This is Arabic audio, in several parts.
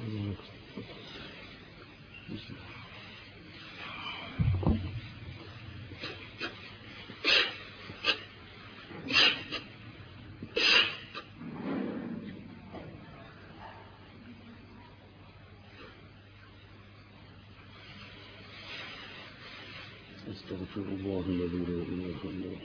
استغفر الله الذي لا إله إلا هو.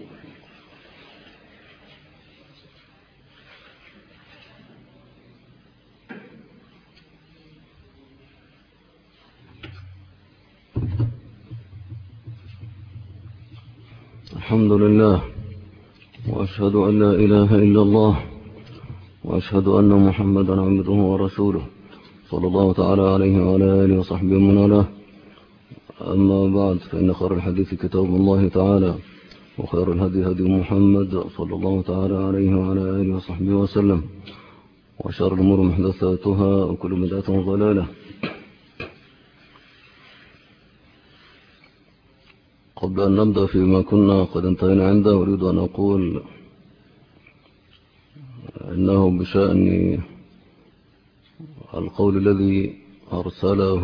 الحمد لله، وأشهد أن لا إله إلا الله، وأشهد أن محمدا عبده ورسوله صلى الله تعالى عليه وعلى آله وصحبه ومن والاه. أما بعد، فإن خير الحديث كتاب الله تعالى، وخير الهدي هدي محمد صلى الله تعالى عليه وعلى آله وصحبه وسلم، وشر الأمور محدثاتها، وكل بدعة ضلالة. قبل أن نبدأ فيما كنا قد انتهينا عنده، أريد أن أقول إنه بشأن القول الذي أرسله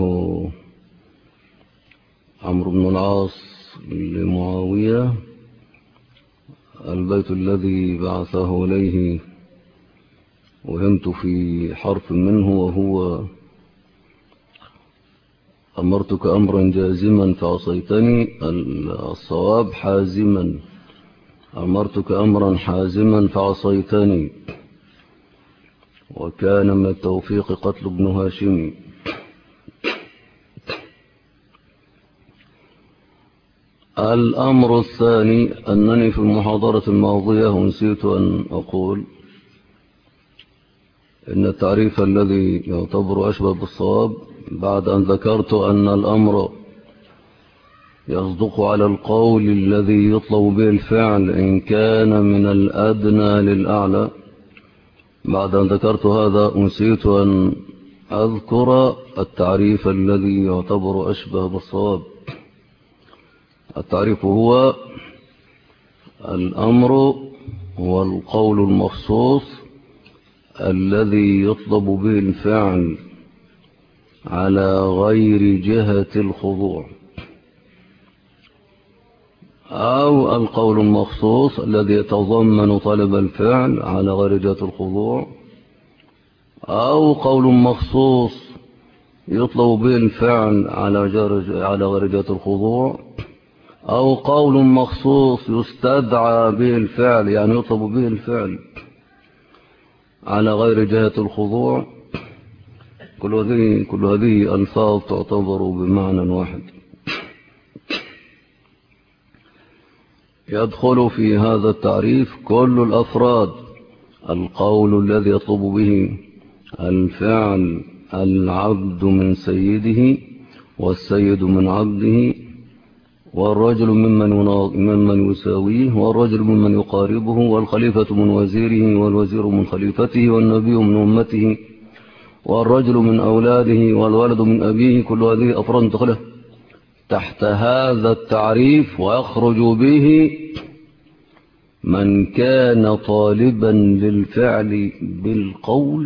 عمرو بن العاص لمعاوية، البيت الذي بعثه إليه وهمت في حرف منه، وهو: أمرتك أمرا جازما فعصيتني. الصواب حازما. أمرتك أمرا حازما فعصيتني. وكان من التوفيق قتل ابن هاشم. الأمر الثاني أنني في المحاضرة الماضية نسيت أن أقول إن التعريف الذي يعتبر أشبه بالصواب، بعد أن ذكرت أن الأمر يصدق على القول الذي يطلب به الفعل إن كان من الأدنى للأعلى، بعد أن ذكرت هذا نسيت أن أذكر التعريف الذي يعتبر أشبه بالصواب. التعريف هو: الأمر هو القول المخصوص الذي يطلب به الفعل على غير جهة الخضوع، أو القول المخصوص الذي يتضمن طلب الفعل على غير جهة الخضوع، أو قول مخصوص يطلب به الفعل على غير جهة الخضوع، أو قول مخصوص يستدعى به الفعل، يعني يطلب به الفعل على غير جهة الخضوع. كل هذه ألفاظ تعتبر بمعنى واحد. يدخل في هذا التعريف كل الأفراد: القول الذي يطلب به الفعل العبد من سيده، والسيد من عبده، والرجل ممن يساويه، والرجل ممن يقاربه، والخليفة من وزيره، والوزير من خليفته، والنبي من أمته، والرجل من أولاده، والولد من أبيه. كل هذه أفراد تدخل تحت هذا التعريف، ويخرج به من كان طالبا للفعل بالقول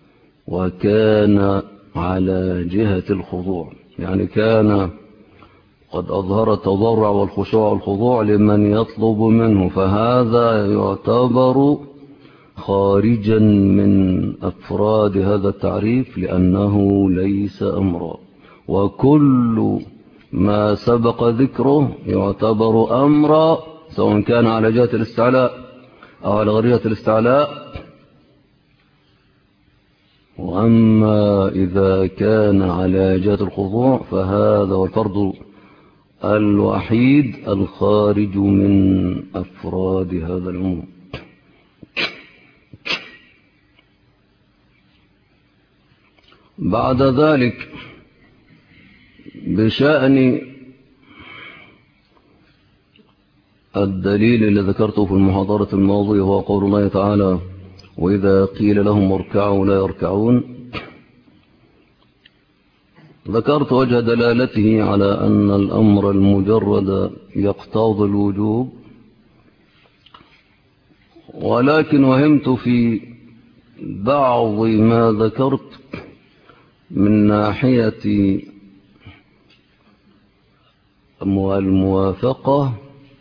وكان على جهة الخضوع، يعني كان قد أظهر التضرع والخشوع والخضوع لمن يطلب منه، فهذا يعتبر خارجا من أفراد هذا التعريف، لأنه ليس أمرا. وكل ما سبق ذكره يعتبر أمرا، سواء كان على جهة الاستعلاء أو على غير جهة الاستعلاء. وأما إذا كان على جهة الخضوع فهذا هو الفرد الوحيد الخارج من أفراد هذا العموم. بعد ذلك، بشأن الدليل الذي ذكرته في المحاضرة الماضية، هو قول الله تعالى: وإذا قيل لهم اركعوا لا يركعون. ذكرت وجه دلالته على أن الأمر المجرد يقتضي الوجوب، ولكن وهمت في بعض ما ذكرت من ناحية الموافقة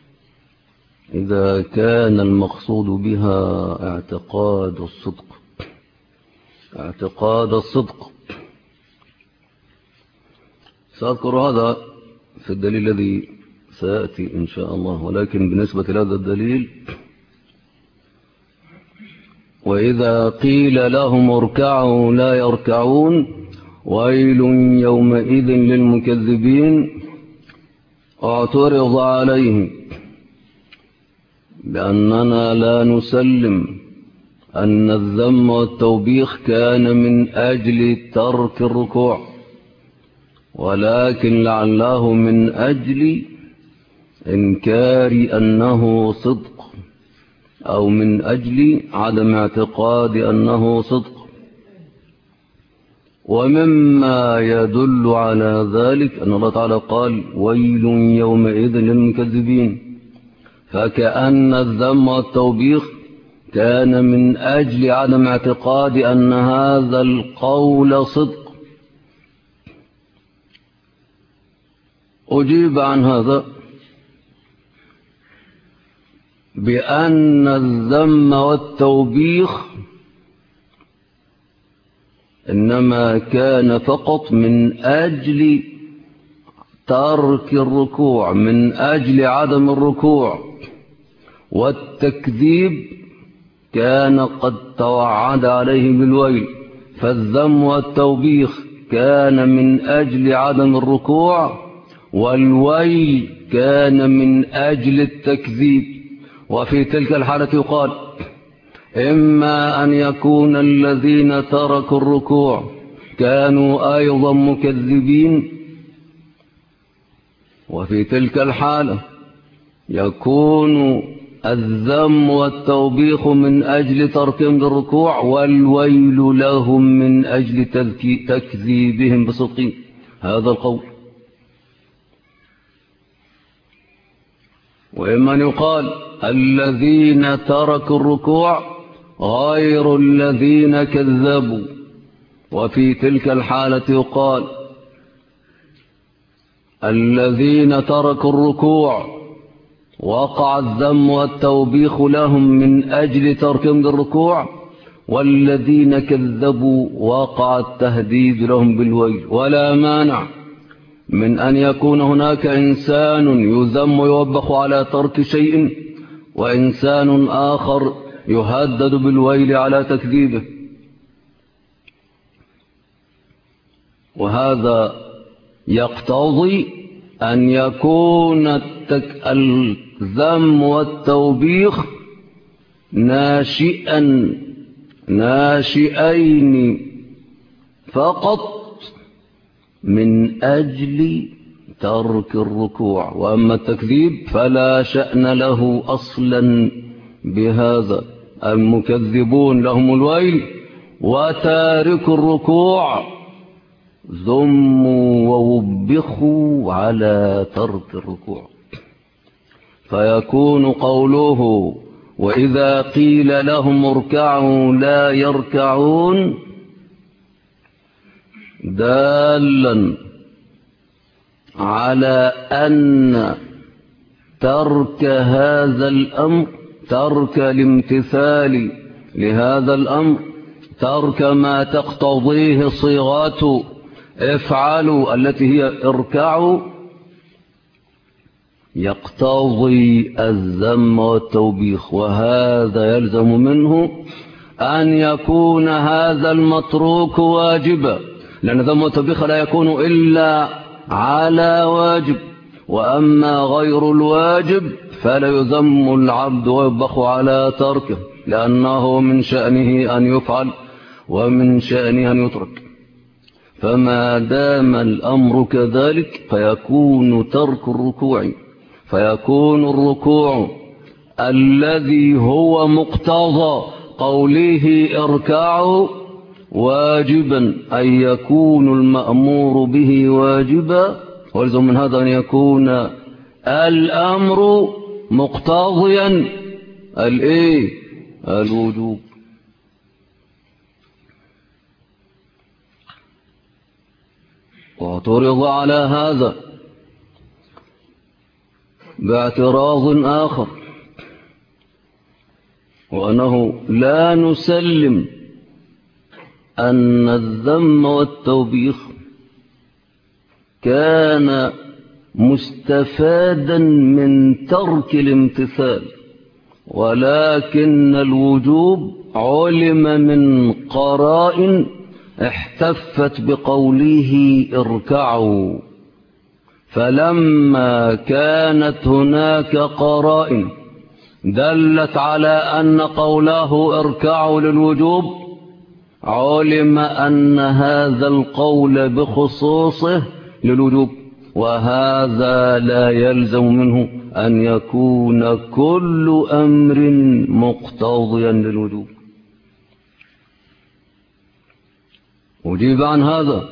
إذا كان المقصود بها اعتقاد الصدق. سأذكر هذا في الدليل الذي سيأتي إن شاء الله، ولكن بالنسبة لهذا الدليل: وإذا قيل لهم اركعوا لا يركعون ويل يومئذ للمكذبين. اعترض عليهم بأننا لا نسلم أن الذم والتوبيخ كان من أجل ترك الركوع، ولكن لعله من أجل إنكار أنه صدق، أو من أجل عدم اعتقاد أنه صدق. ومما يدل على ذلك أن الله تعالى قال: ويل يومئذ للمكذبين، فكأن الذم والتوبيخ كان من أجل عدم اعتقاد أن هذا القول صدق. أجيب عن هذا بأن الذم والتوبيخ إنما كان فقط من أجل ترك الركوع، من أجل عدم الركوع، والتكذيب كان قد توعد عليه بالويل. فالذم والتوبيخ كان من أجل عدم الركوع، والويل كان من أجل التكذيب. وفي تلك الحالة يقال: إما أن يكون الذين تركوا الركوع كانوا أيضا مكذبين، وفي تلك الحالة يكون الذم والتوبيخ من أجل تركهم للركوع، والويل لهم من أجل تكذيبهم بصدقهم. هذا القول. وإما أن يقال: الذين تركوا الركوع غير الذين كذبوا، وفي تلك الحالة يقال: الذين تركوا الركوع وقع الذم والتوبيخ لهم من أجل تركهم للركوع، والذين كذبوا وقع التهديد لهم بالويل. ولا مانع من أن يكون هناك إنسان يذم ويوبخ على ترك شيء، وإنسان آخر يهدد بالويل على تكذيبه. وهذا يقتضي أن يكون الذم والتوبيخ ناشئين فقط من أجل ترك الركوع، وأما التكذيب فلا شأن له أصلا بهذا. المكذبون لهم الويل، وتارك الركوع ذموا ووبخوا على ترك الركوع. فيكون قوله: وإذا قيل لهم اركعوا لا يركعون دالا على أن ترك هذا الأمر، ترك الامتثال لهذا الأمر، ترك ما تقتضيه صيغات افعلوا التي هي اركعوا، يقتضي الذم والتوبيخ. وهذا يلزم منه أن يكون هذا المتروك واجبا، لأن الذم والتوبيخ لا يكون إلا على واجب، وأما غير الواجب فلا يذم العبد ويبخ على تركه، لأنه من شأنه أن يفعل ومن شأنه أن يترك. فما دام الأمر كذلك فيكون ترك الركوع، فيكون الركوع الذي هو مقتضى قوله اركعوا واجبا، أن يكون المأمور به واجبا، ولزم من هذا أن يكون الأمر مقتضيا الوجوب. واعترض على هذا باعتراض آخر، وأنه لا نسلم أن الذم والتوبيخ كان مستفادا من ترك الامتثال، ولكن الوجوب علم من قرائن احتفت بقوله اركعوا. فلما كانت هناك قرائن دلت على أن قوله اركعوا للوجوب، علم أن هذا القول بخصوصه للوجوب، وهذا لا يلزم منه أن يكون كل أمر مقتضيا للوجوب. أجيب عن هذا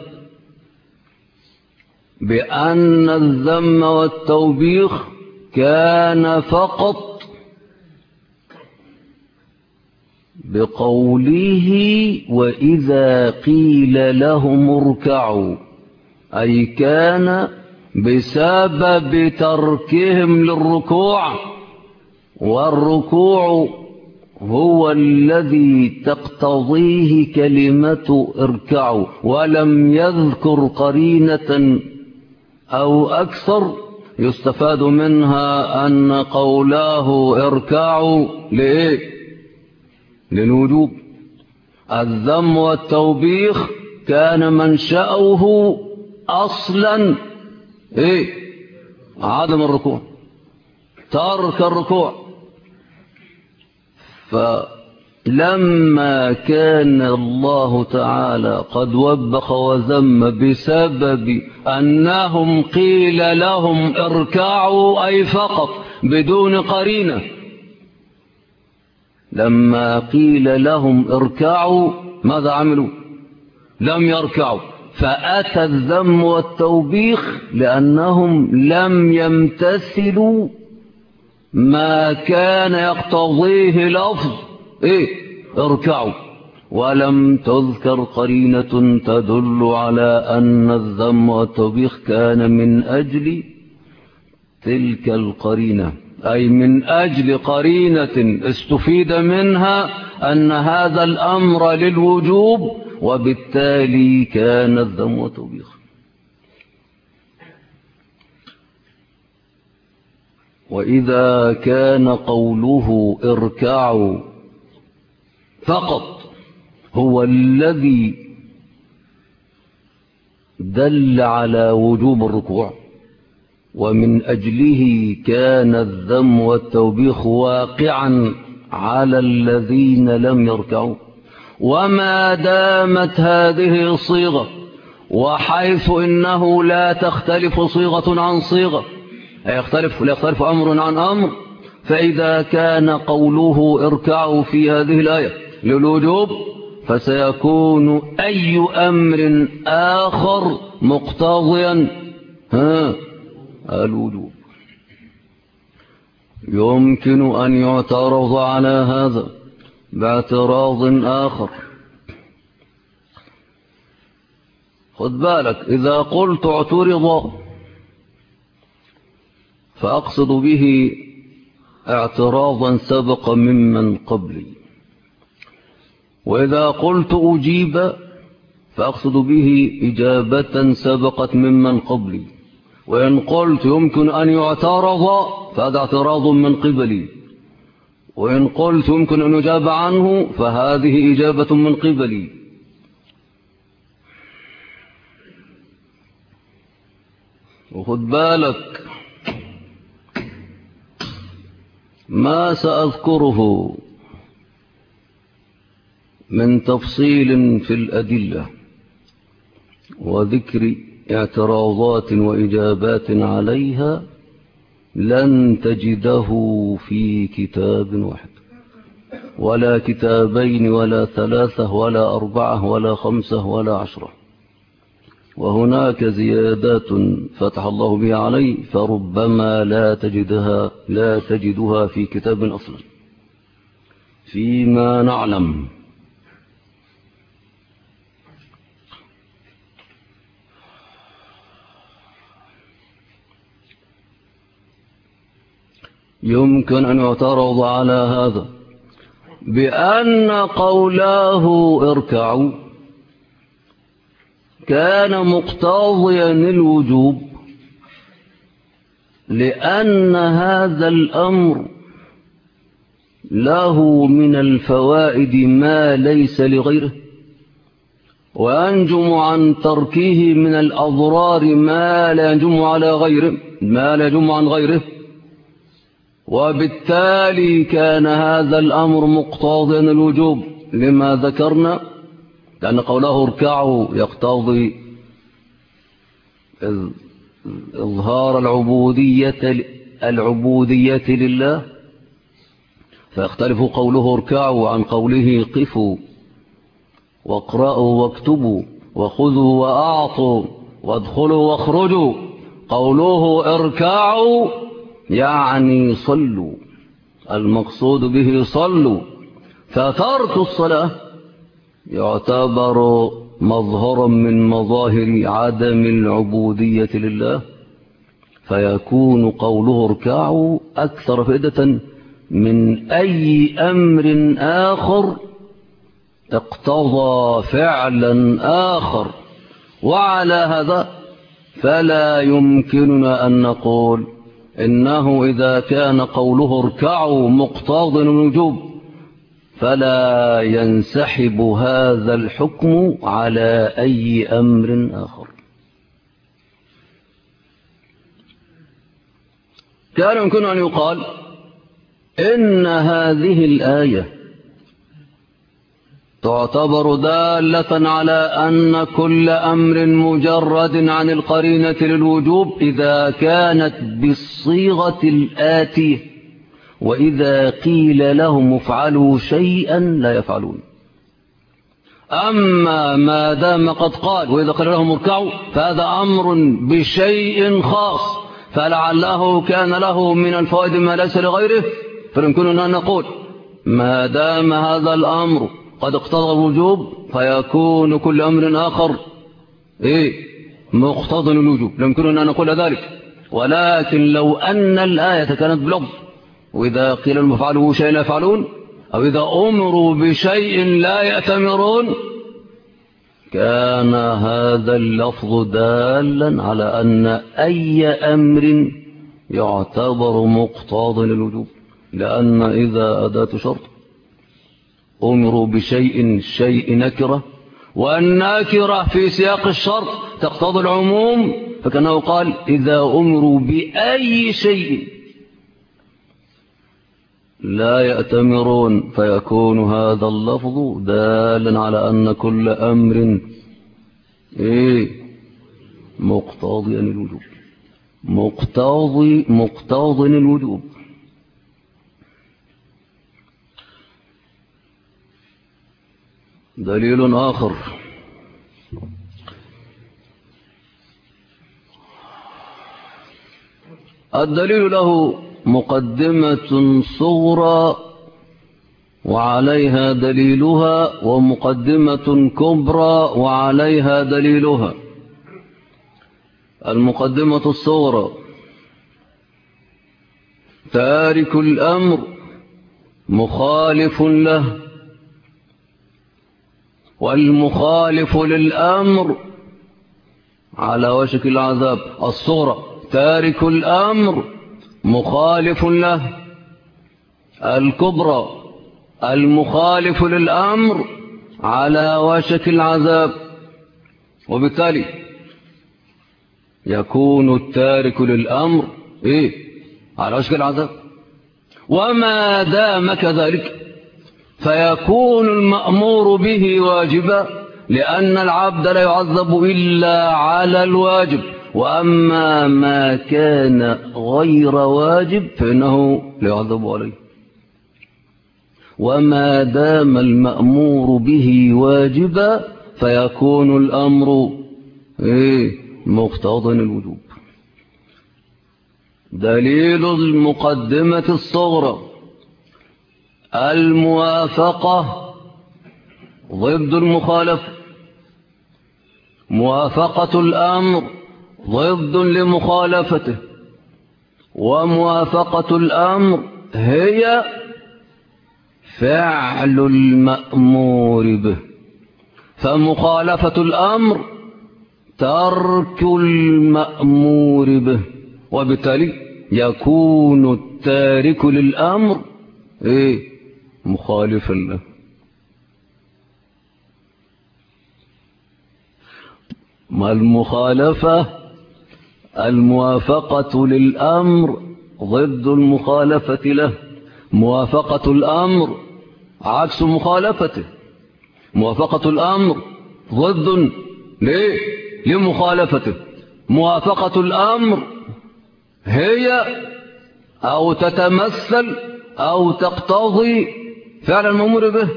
بأن الذم والتوبيخ كان فقط بقوله وإذا قيل لهم اركعوا، أي كان بسبب تركهم للركوع، والركوع هو الذي تقتضيه كلمة اركعوا، ولم يذكر قرينة أو أكثر يستفاد منها أن قوله اركعوا للوجوب. الذم والتوبيخ كان منشأه أصلا عدم الركوع، ترك الركوع. فلما كان الله تعالى قد وبخ وذم بسبب أنهم قيل لهم اركعوا، أي فقط بدون قرينة، لما قيل لهم اركعوا ماذا عملوا؟ لم يركعوا. فأتى الذم والتوبيخ لأنهم لم يمتثلوا ما كان يقتضيه لفظ اركعوا، ولم تذكر قرينة تدل على أن الذم والتوبيخ كان من أجل تلك القرينة، أي من أجل قرينة استفيد منها أن هذا الأمر للوجوب، وبالتالي كان الذم والتوبيخ. وإذا كان قوله اركعوا فقط هو الذي دل على وجوب الركوع، ومن أجله كان الذم والتوبيخ واقعا على الذين لم يركعوا، وما دامت هذه الصيغة، وحيث إنه لا تختلف صيغة عن صيغة، لا يختلف أمر عن أمر، فإذا كان قوله اركعوا في هذه الآية للوجوب، فسيكون أي أمر آخر مقتضيا الوجوب. يمكن أن يعترض على هذا باعتراض آخر. خذ بالك، إذا قلت اعترض فأقصد به اعتراضا سبق ممن قبلي، وإذا قلت أجيب فأقصد به إجابة سبقت ممن قبلي، وإن قلت يمكن أن يعترض فهذا اعتراض من قبلي، وإن قلت يمكن أن يجاب عنه فهذه إجابة من قبلي. وخذ بالك، ما سأذكره من تفصيل في الأدلة وذكر اعتراضات وإجابات عليها لن تجده في كتاب واحد، ولا كتابين، ولا ثلاثة، ولا أربعة، ولا خمسة، ولا 10. وهناك زيادات فتح الله بها علي، فربما لا تجدها في كتاب أصلا فيما نعلم. يمكن أن يعترض على هذا بأن قوله اركعوا كان مقتضيا الوجوب، لأن هذا الأمر له من الفوائد ما ليس لغيره، وينجم عن تركه من الأضرار ما لا ينجم عن غيره، وبالتالي كان هذا الأمر مقتضيا الوجوب لما ذكرنا، لأن قوله اركعوا يقتضي إظهار العبودية لله، فيختلف قوله اركعوا عن قوله قفوا واقرأوا واكتبوا وخذوا وأعطوا وادخلوا واخرجوا. قوله اركعوا يعني صلوا، المقصود به صلوا، فترك الصلاة يعتبر مظهرا من مظاهر عدم العبودية لله، فيكون قوله اركعوا أكثر فائدة من أي أمر آخر اقتضى فعلا آخر. وعلى هذا فلا يمكننا أن نقول إنه إذا كان قوله اركعوا مقتضى الوجوب فلا ينسحب هذا الحكم على أي أمر آخر. كان يمكن أن يقال إن هذه الآية تعتبر دالة على أن كل أمر مجرد عن القرينة للوجوب إذا كانت بالصيغة الآتية، وإذا قيل لهم افعلوا شيئا لا يفعلون. أما ما دام قد قال وإذا قيل لهم اركعوا فهذا أمر بشيء خاص، فلعله كان له من الفوائد ما ليس لغيره، فيمكننا أن نقول ما دام هذا الأمر قد اقتضى الوجوب فيكون كل أمر آخر مقتضى الوجوب، يمكننا أن نقول ذلك. ولكن لو أن الآية كانت بلفظ وإذا قيل لهم افعلوا شيئا لا يفعلون، أو إذا أمروا بشيء لا يأتمرون، كان هذا اللفظ دالا على أن أي أمر يعتبر مقتضى للوجوب، لأن إذا أداة شرط أمروا بشيء، الشيء نكرة، والنكرة في سياق الشرط تقتضي العموم، فكانه قال إذا أمروا بأي شيء لا يأتمرون، فيكون هذا اللفظ دالا على أن كل أمر مقتضي الوجوب، مقتضي الوجوب. دليل آخر الدليل له مقدمة صغرى وعليها دليلها، ومقدمة كبرى وعليها دليلها. المقدمة الصغرى: تارك الأمر مخالف له، والمخالف للأمر على وشك العذاب. الصغرى: تارك الأمر مخالف له. الكبرى: المخالف للأمر على وشك العذاب. وبالتالي يكون التارك للأمر على وشك العذاب، وما دام كذلك فيكون المأمور به واجبا، لأن العبد لا يعذب إلا على الواجب، وأما ما كان غير واجب فإنه لا يعذب عليه. وما دام المأمور به واجبا فيكون الأمر مقتضى الوجوب. دليل المقدمة الصغرى: الموافقة ضد المخالفة. موافقة الأمر ضد لمخالفته، وموافقة الأمر هي فعل المأمور به، فمخالفة الأمر ترك المأمور به، وبالتالي يكون التارك للأمر مخالفا له. ما المخالفة؟ الموافقة للأمر ضد المخالفة له، موافقة الأمر عكس مخالفته، موافقة الأمر ضد لمخالفته. موافقة الأمر هي أو تتمثل أو تقتضي فعل المأمور به،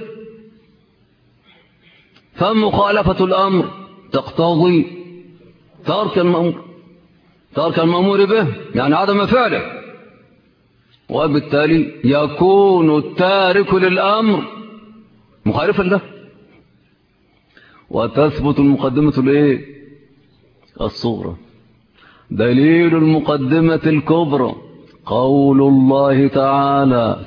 فمخالفة الأمر تقتضي ترك المأمور به، يعني عدم فعله، وبالتالي يكون التارك للأمر مخالفا له. وتثبت المقدمة الصغرى. دليل المقدمة الكبرى قول الله تعالى: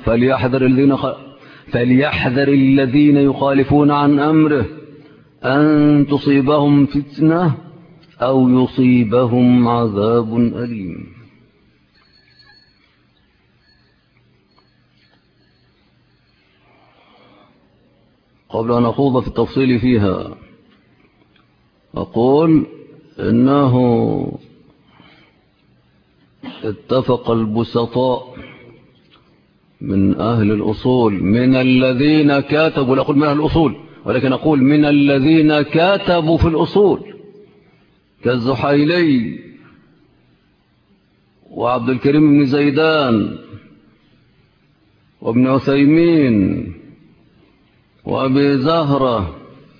فليحذر الذين يخالفون عن أمره أن تصيبهم فتنة أو يصيبهم عذاب أليم. قبل أن أخوض في التفصيل فيها أقول إنه اتفق البسطاء من أهل الأصول من الذين كاتبوا، لا أقول من أهل الأصول ولكن أقول من الذين كاتبوا في الأصول كالزحيلي وعبد الكريم بن زيدان وابن عثيمين وأبي زهرة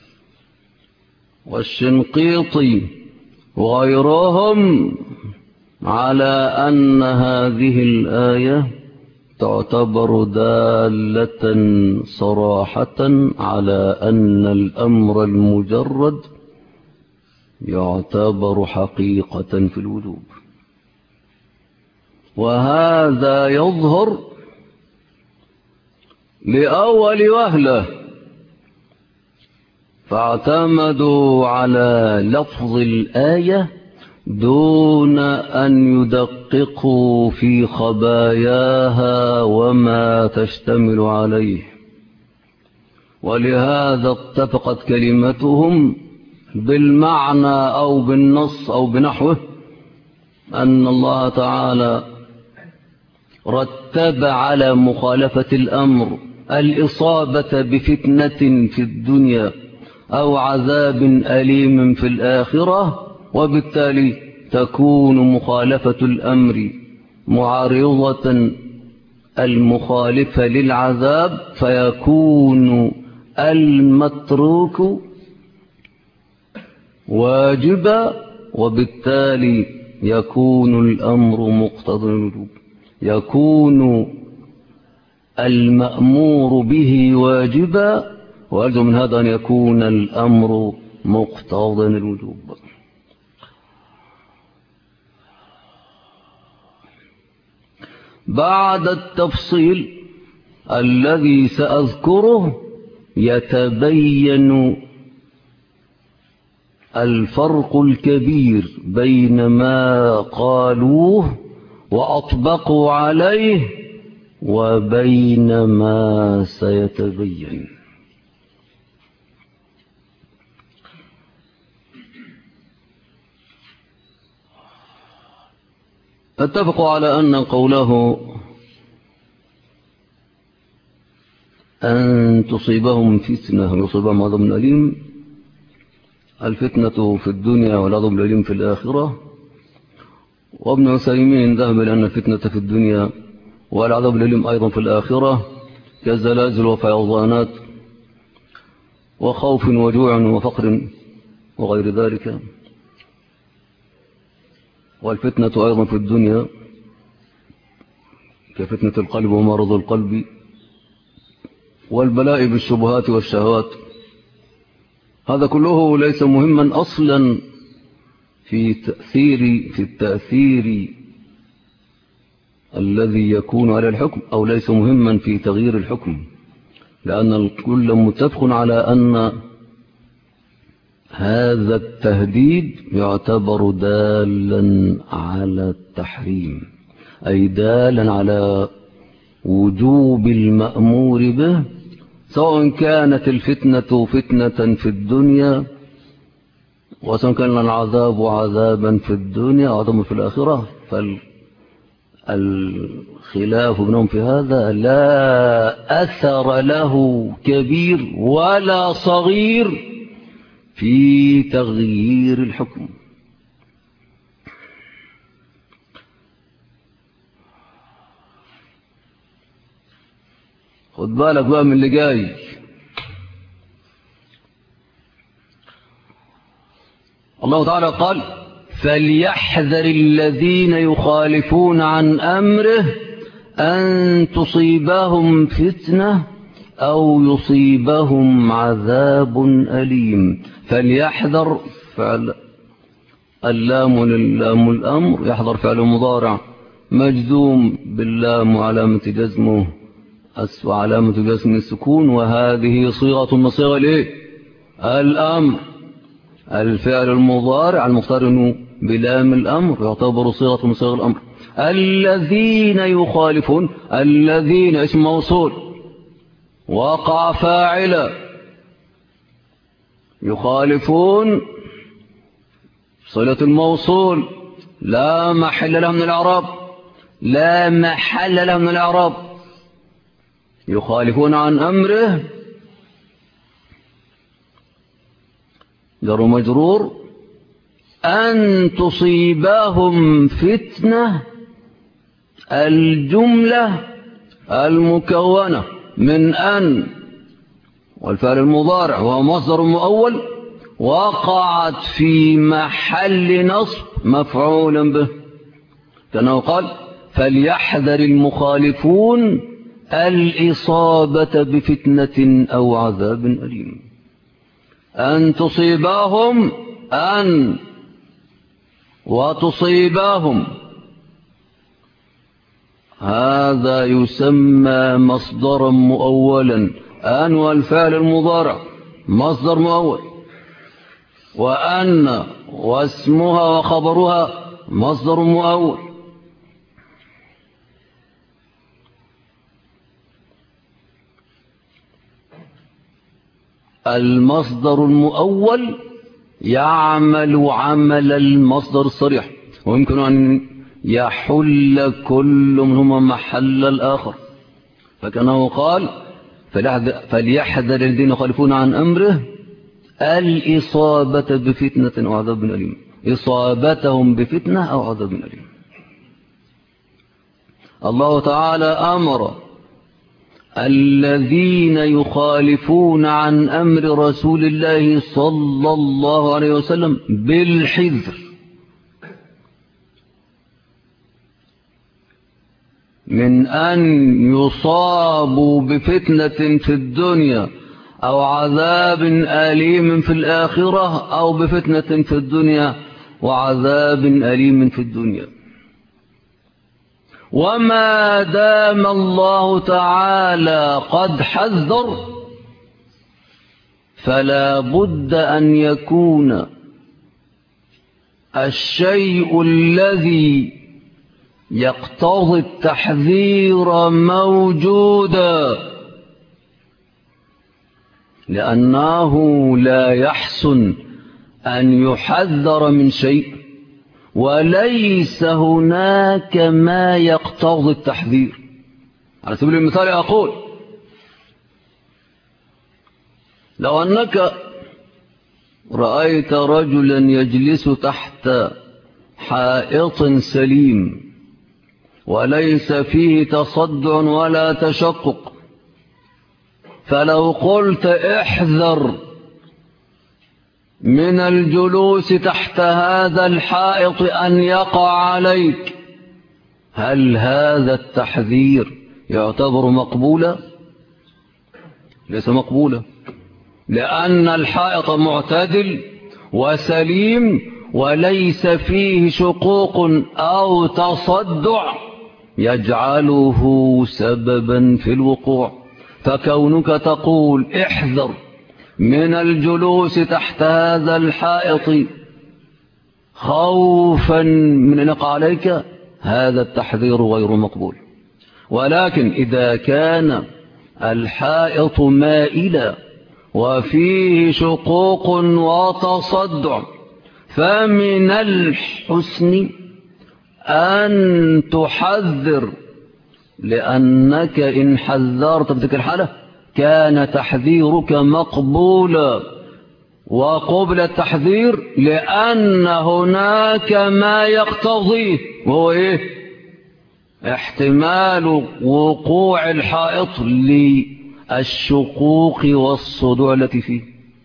والشنقيطي وغيرهم على أن هذه الآية تعتبر دالة صراحة على أن الأمر المجرد يعتبر حقيقة في الوجوب. وهذا يظهر لأول وهلة، فاعتمدوا على لفظ الآية دون أن يدققوا في خباياها وما تشتمل عليه، ولهذا اتفقت كلمتهم بالمعنى أو بالنص أو بنحوه أن الله تعالى رتب على مخالفة الأمر الإصابة بفتنة في الدنيا أو عذاب أليم في الآخرة، وبالتالي تكون مخالفة الأمر معارضة المخالفة للعذاب، فيكون المتروك واجبا، وبالتالي يكون الأمر مقتضى الوجوب، يكون المأمور به واجبا، وأرجو من هذا أن يكون الأمر مقتضى الوجوب. بعد التفصيل الذي سأذكره يتبين الفرق الكبير بين ما قالوه وأطبقوا عليه وبين ما سيتبين. اتفقوا على أن قوله أن تصيبهم فتنة يصيبهم عذاب أليم، الفتنة في الدنيا والعذاب الأليم في الآخرة. وابن عثيمين ذهب إلى أن الفتنة في الدنيا والعذاب الأليم أيضا في الآخرة كالزلازل وفيضانات وخوف وجوع وفقر وغير ذلك. والفتنة أيضا في الدنيا كفتنة القلب ومرض القلب والبلاء بالشبهات والشهوات. هذا كله ليس مهما أصلا في التأثير الذي يكون على الحكم أو ليس مهما في تغيير الحكم، لأن الكل متفق على أن هذا التهديد يعتبر دالا على التحريم، أي دالا على وجوب المأمور به، سواء كانت الفتنة فتنة في الدنيا، وسواء كان العذاب عذابا في الدنيا وعذابا في الآخرة. فالخلاف بينهم في هذا لا أثر له كبير ولا صغير في تغيير الحكم. خد بالك بقى من اللي جاي. الله تعالى قال: فليحذر الذين يخالفون عن أمره أن تصيبهم فتنة أو يصيبهم عذاب أليم. فليحذر فعل اللام للام الأمر، يحذر فعل مضارع مجزوم باللام وعلامة جزمه وعلامة جزم السكون، وهذه صيغة من صيغ الأمر. الفعل المضارع المقترن بلام الأمر يعتبر صيغة من صيغ الأمر. الذين يخالفون، الذين اسم موصول وقع فاعلا، يخالفون صلة الموصول لا محل له من الإعراب، لا محل له من الإعراب. يخالفون عن أمره جر مجرور، أن تصيبهم فتنة، الجملة المكونة من أن والفعل المضارع وهو مصدر مؤول وقعت في محل نصب مفعولا به، كأنه قال: فليحذر المخالفون الإصابة بفتنة أو عذاب أليم. أن تصيبهم أن وتصيبهم، هذا يسمى مصدرا مؤولا. أن والفعل المضارع مصدر مؤول، وأن واسمها وخبرها مصدر مؤول. المصدر المؤول يعمل عمل المصدر الصريح، ويمكن أن يحل كل منهما محل الآخر، فكانه قال: فليحذر الذين يخالفون عن أمره الإصابة بفتنة أو عذاب أليم، إصابتهم بفتنة أو عذاب أليم. الله تعالى أمر الذين يخالفون عن أمر رسول الله صلى الله عليه وسلم بالحذر من أن يصابوا بفتنة في الدنيا أو عذاب أليم في الآخرة، أو بفتنة في الدنيا وعذاب أليم في الدنيا. وما دام الله تعالى قد حذر فلا بد أن يكون الشيء الذي يقتضي التحذير موجودا، لأنه لا يحسن أن يحذر من شيء وليس هناك ما يقتضي التحذير. على سبيل المثال أقول: لو أنك رأيت رجلا يجلس تحت حائط سليم وليس فيه تصدع ولا تشقق، فلو قلت احذر من الجلوس تحت هذا الحائط أن يقع عليك، هل هذا التحذير يعتبر مقبولا؟ ليس مقبولا، لأن الحائط معتدل وسليم وليس فيه شقوق أو تصدع يجعله سببا في الوقوع. فكونك تقول احذر من الجلوس تحت هذا الحائط خوفا من أن يقع عليك، هذا التحذير غير مقبول. ولكن إذا كان الحائط مائلا وفيه شقوق وتصدع، فمن الحسن أن تحذر، لأنك إن حذرت بتلك الحالة كان تحذيرك مقبولا. وقبل التحذير لأن هناك ما يقتضيه، وهو إيه؟ احتمال وقوع الحائط للشقوق والصدوع التي فيه.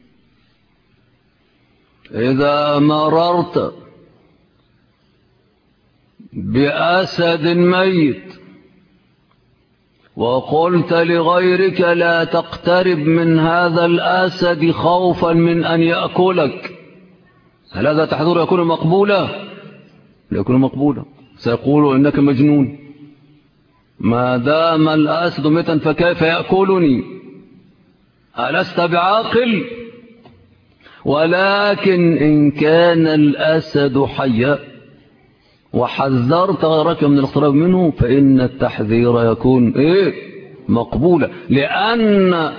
إذا مررت بأسد ميت وقلت لغيرك لا تقترب من هذا الأسد خوفا من أن يأكلك، هل هذا تحذير يكون مقبولا؟ لا يكون مقبولا، سيقول إنك مجنون، ما دام الأسد ميتا فكيف يأكلني، ألست بعاقل؟ ولكن إن كان الأسد حيا وحذرت غيرك من الاقتراب منه فإن التحذير يكون مقبولا، لأن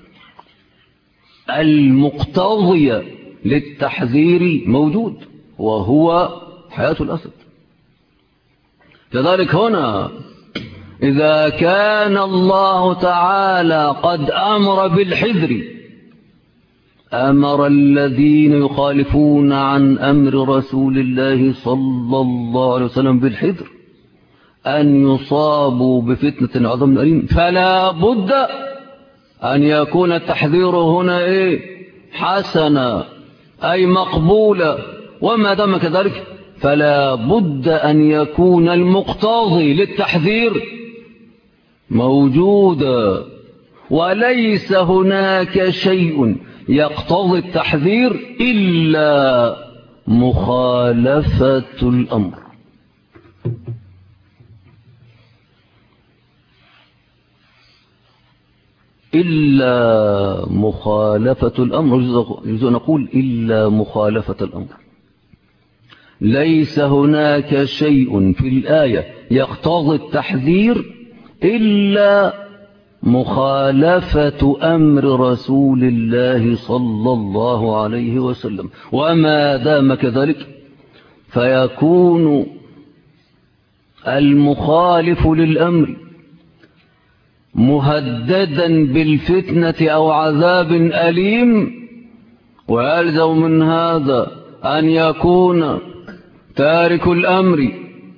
المقتضي للتحذير موجود وهو حياة الأسد. كذلك هنا إذا كان الله تعالى قد أمر بالحذر، أمر الذين يخالفون عن أمر رسول الله صلى الله عليه وسلم بالحذر أن يصابوا بفتنة عظيم أليم، فلا بد أن يكون التحذير هنا حسنا أي مقبولا. وما دام كذلك فلا بد أن يكون المقتضي للتحذير موجودا، وليس هناك شيء يقتضي التحذير إلا مخالفة الأمر. إلا مخالفة الأمر، يجوز أن نقول إلا مخالفة الأمر. ليس هناك شيء في الآية يقتضي التحذير إلا مخالفة أمر رسول الله صلى الله عليه وسلم. وما دام كذلك فيكون المخالف للأمر مهددا بالفتنة أو عذاب أليم، ويلزم من هذا أن يكون تارك الأمر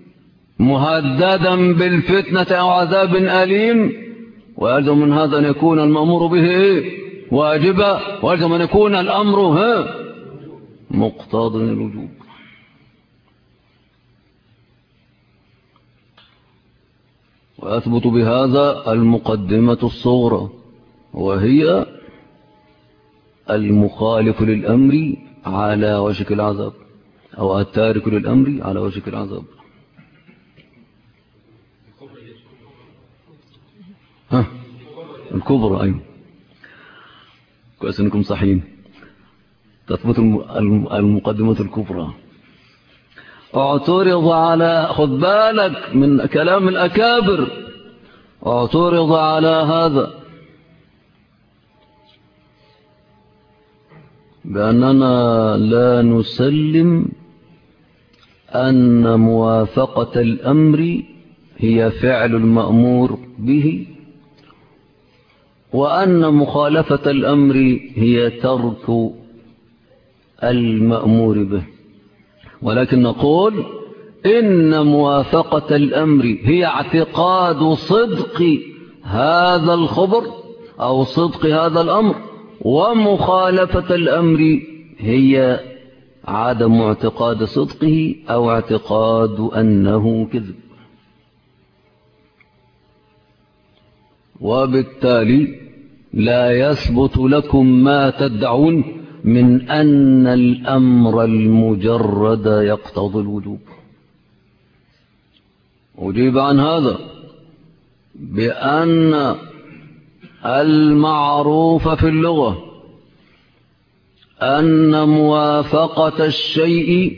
مهددا بالفتنة أو عذاب أليم، ويلزم من هذا أن يكون المأمور به واجبا، ويلزم أن يكون الأمر مقتضى الوجوب. ويثبت بهذا المقدمة الصغرى، وهي المخالف للأمر على وشك العذاب، أو التارك للأمر على وشك العذاب. الكبرى، أيوة، كويس أنكم صحيين. تثبت المقدمة الكبرى. اعترض على، خذ بالك من كلام الأكابر، اعترض على هذا بأننا لا نسلم أن موافقة الأمر هي فعل المأمور به، وأن مخالفة الأمر هي ترك المأمور به. ولكن نقول إن موافقة الأمر هي اعتقاد صدق هذا الخبر أو صدق هذا الأمر، ومخالفة الأمر هي عدم اعتقاد صدقه أو اعتقاد أنه كذب. وبالتالي لا يثبت لكم ما تدعون من أن الأمر المجرد يقتضي الوجوب. أجيب عن هذا بأن المعروف في اللغة أن موافقة الشيء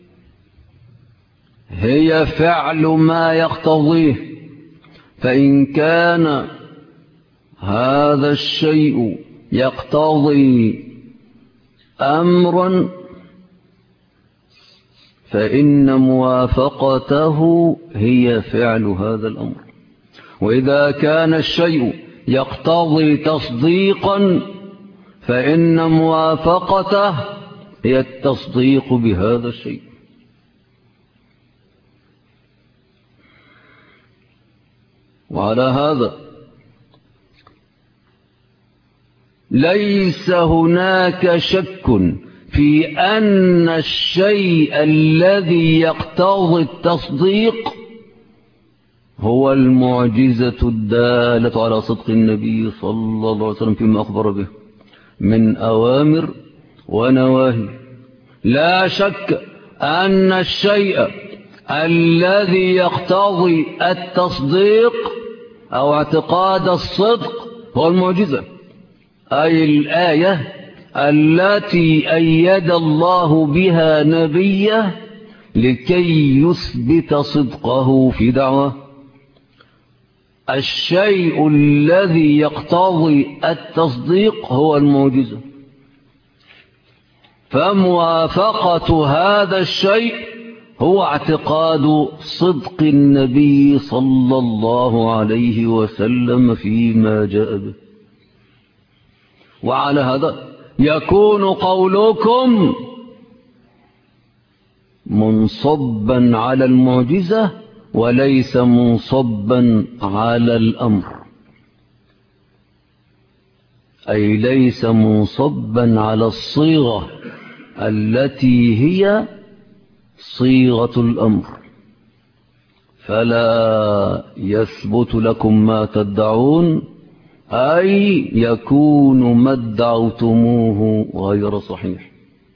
هي فعل ما يقتضيه، فإن كان هذا الشيء يقتضي أمرا فإن موافقته هي فعل هذا الأمر، وإذا كان الشيء يقتضي تصديقا فإن موافقته هي التصديق بهذا الشيء. وعلى هذا ليس هناك شك في أن الشيء الذي يقتضي التصديق هو المعجزة الدالة على صدق النبي صلى الله عليه وسلم فيما أخبر به من أوامر ونواهي. لا شك أن الشيء الذي يقتضي التصديق أو اعتقاد الصدق هو المعجزة، أي الآية التي أيد الله بها نبيه لكي يثبت صدقه في دعوة. الشيء الذي يقتضي التصديق هو المعجزة، فموافقة هذا الشيء هو اعتقاد صدق النبي صلى الله عليه وسلم فيما جاء به. وعلى هذا يكون قولكم منصبا على المعجزة وليس منصبا على الأمر، أي ليس منصبا على الصيغة التي هي صيغة الأمر، فلا يثبت لكم ما تدعون، أي يكون ما ادعوتموه غير صحيح،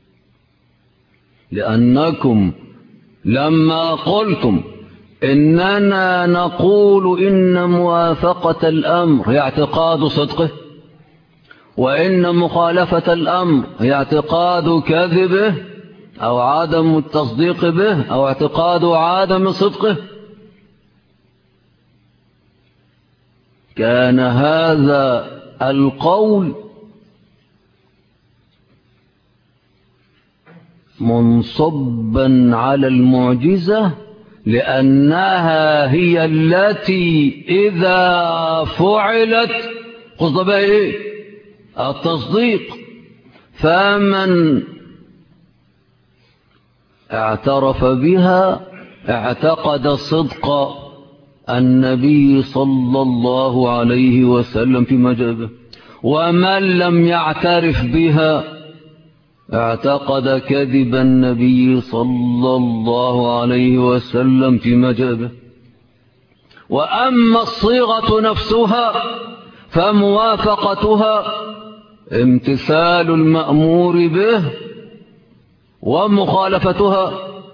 لأنكم لما قلتم إننا نقول إن موافقة الأمر هي اعتقاد صدقه، وإن مخالفة الأمر هي اعتقاد كذبه أو عدم التصديق به أو اعتقاد عدم صدقه، كان هذا القول منصبا على المعجزة، لأنها هي التي إذا فعلت قصد بها إيه؟ التصديق. فمن اعترف بها اعتقد صدق النبي صلى الله عليه وسلم فيما جاء به، ومن لم يعترف بها اعتقد كذب النبي صلى الله عليه وسلم فيما جاء به. وأما الصيغة نفسها فموافقتها امتثال المأمور به، ومخالفتها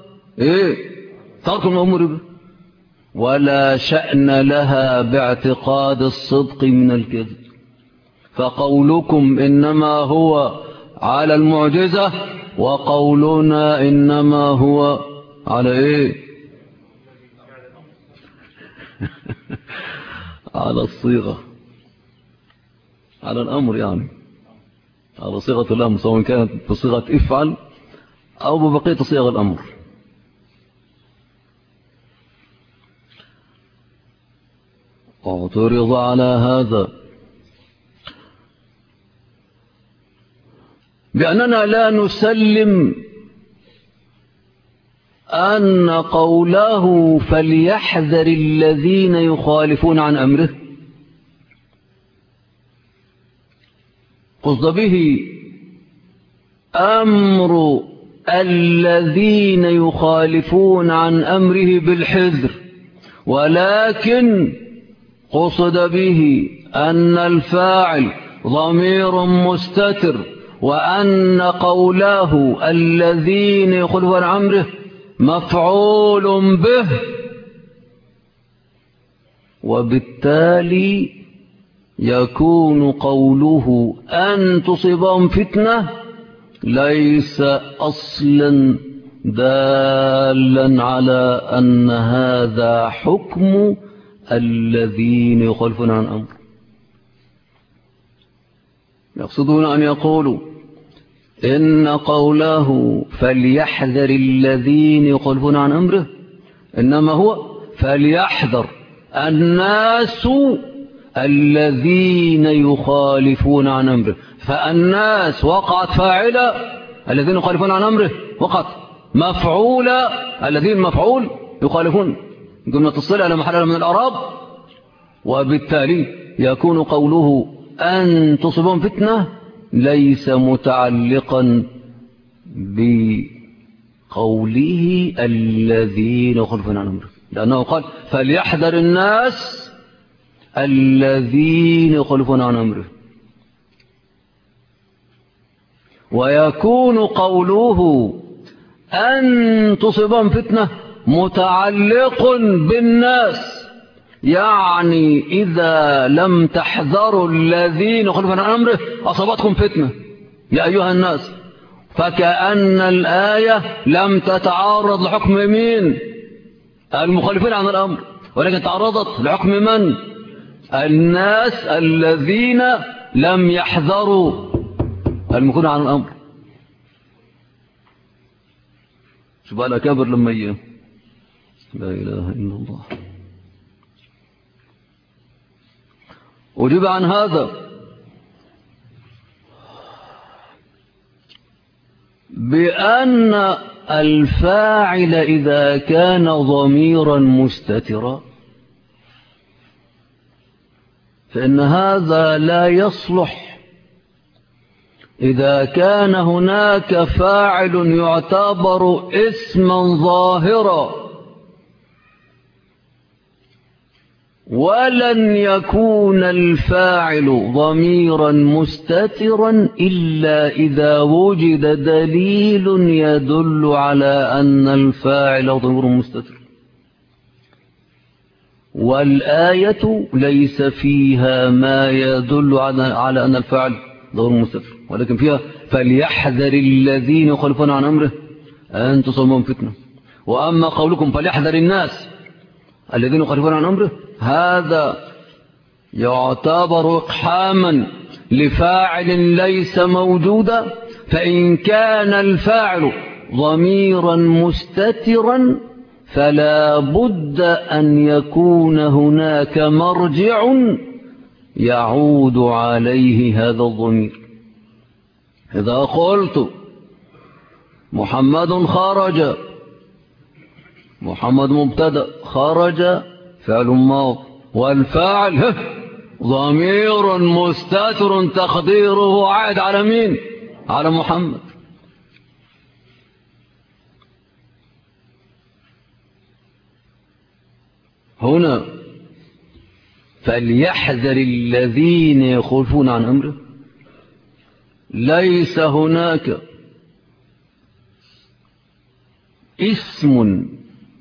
ترك المأمور به، ولا شأن لها باعتقاد الصدق من الكذب. فقولكم إنما هو على المعجزة، وقولنا إنما هو على إيه؟ على الصيغة، على الأمر، يعني على صيغة الأمر، سواء كانت بصيغة افعل أو ببقية صيغ الأمر. اعترض على هذا بأننا لا نسلم أن قوله فليحذر الذين يخالفون عن أمره قصد به أمر الذين يخالفون عن أمره بالحذر، ولكن قصد به أن الفاعل ضمير مستتر، وأن قوله الذين يخالفون عن أمره مفعول به، وبالتالي يكون قوله أن تصيبهم فتنة ليس أصلا دالا على أن هذا حكم الذين يخالفون عن أمر. يقصدون أن يقولوا إن قوله فليحذر الذين يخالفون عن أمره إنما هو فليحذر الناس الذين يخالفون عن أمره، فالناس وقعت فاعلة، الذين يخالفون عن أمره وقعت مفعولة، الذين مفعول يخالفون جملة الصلة على محلها من الأعراب، وبالتالي يكون قوله أن تصيبهم فتنة ليس متعلقا بقوله الذين يخالفون عن أمره، لأنه قال فليحذر الناس الذين يخالفون عن أمره. ويكون قوله أن تصيبهم فتنة متعلق بالناس، يعني إذا لم تحذروا الذين يخالفون عن أمره أصابتكم فتنة يا أيها الناس، فكأن الآية لم تتعرض لحكم مين؟ المخالفين عن الأمر، ولكن تعرضت لحكم من؟ الناس الذين لم يحذروا المخالفين عن الأمر. شوف بقى الأكابر لما لا إله إلا الله. أجيب عن هذا بأن الفاعل إذا كان ضميرا مستترا فإن هذا لا يصلح إذا كان هناك فاعل يعتبر اسما ظاهرا، ولن يكون الفاعل ضميرا مستترا إلا إذا وجد دليل يدل على أن الفاعل ضمير مستتر، والآية ليس فيها ما يدل على أن الفاعل ضمير مستتر، ولكن فيها فليحذر الذين يخالفون عن أمره أن تصيبهم فتنة. وأما قولكم فليحذر الناس الذين يخالفون عن أمره هذا يعتبر إقحاما لفاعل ليس موجودا، فإن كان الفاعل ضميرا مستترا فلا بد أن يكون هناك مرجع يعود عليه هذا الضمير. إذا قلت محمد خرج، محمد مبتدأ، خرج فعل ماض، والفاعل ضمير مستتر تقديره عائد على مين؟ على محمد. هنا فليحذر الذين يخالفون عن أمره، ليس هناك اسم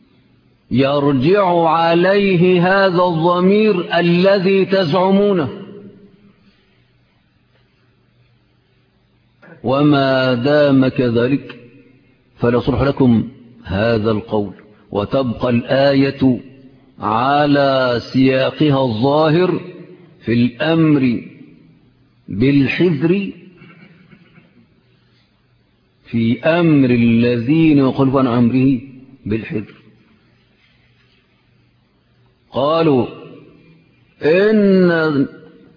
يرجع عليه هذا الضمير الذي تزعمونه، وما دام كذلك فلا يصلح لكم هذا القول، وتبقى الآية على سياقها الظاهر في الأمر بالحذر في أمر الذين يخالفون عن أمره بالحذر. قالوا إن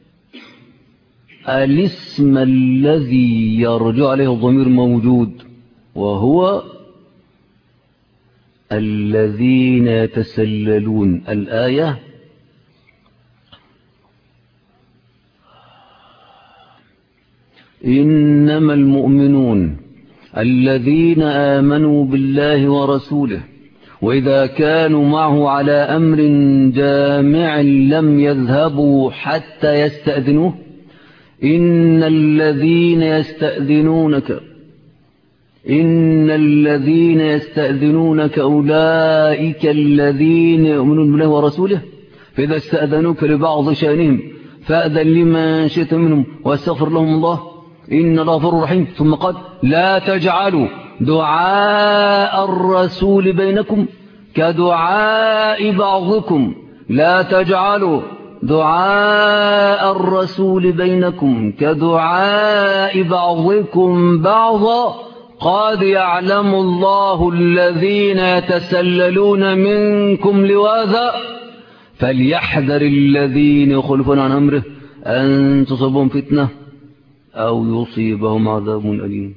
الاسم الذي يرجع عليه الضمير موجود، وهو الذين يتسللون. الآية إنما المؤمنون الذين آمنوا بالله ورسوله وإذا كانوا معه على أمر جامع لم يذهبوا حتى يستأذنوه إن الذين يستأذنونك أولئك الذين يؤمنون بالله ورسوله فإذا استأذنوك لبعض شأنهم فأذن لمن شئت منهم واستغفر لهم الله إن الله غفور رحيم. ثم قال لا تجعلوا دعاء الرسول بينكم كدعاء بعضكم، لا تجعلوا دعاء الرسول بينكم كدعاء بعضكم بعضا قد يعلم الله الذين يتسللون منكم لواذا فليحذر الذين يخالفون عن أمره أن تصيبهم فتنة أو يصيبهم عذاب أليم.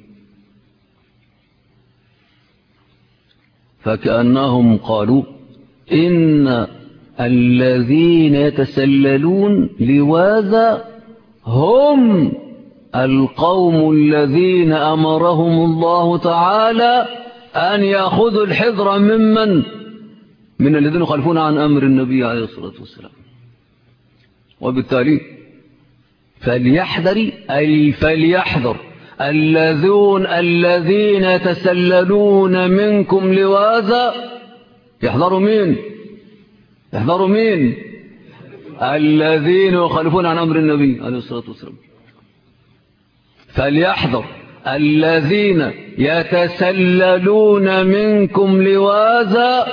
فكأنهم قالوا إن الذين يتسللون لواذا هم القوم الذين أمرهم الله تعالى أن يأخذوا الحذر من الذين يخالفون عن أمر النبي عليه الصلاة والسلام. وبالتالي فليحذر أي فليحذر الذين يتسللون منكم لواذا. يحذروا مين؟ يحذروا مين؟ الذين يخالفون عن أمر النبي عليه الصلاة والسلام. فليحذر الذين يتسللون منكم لواذا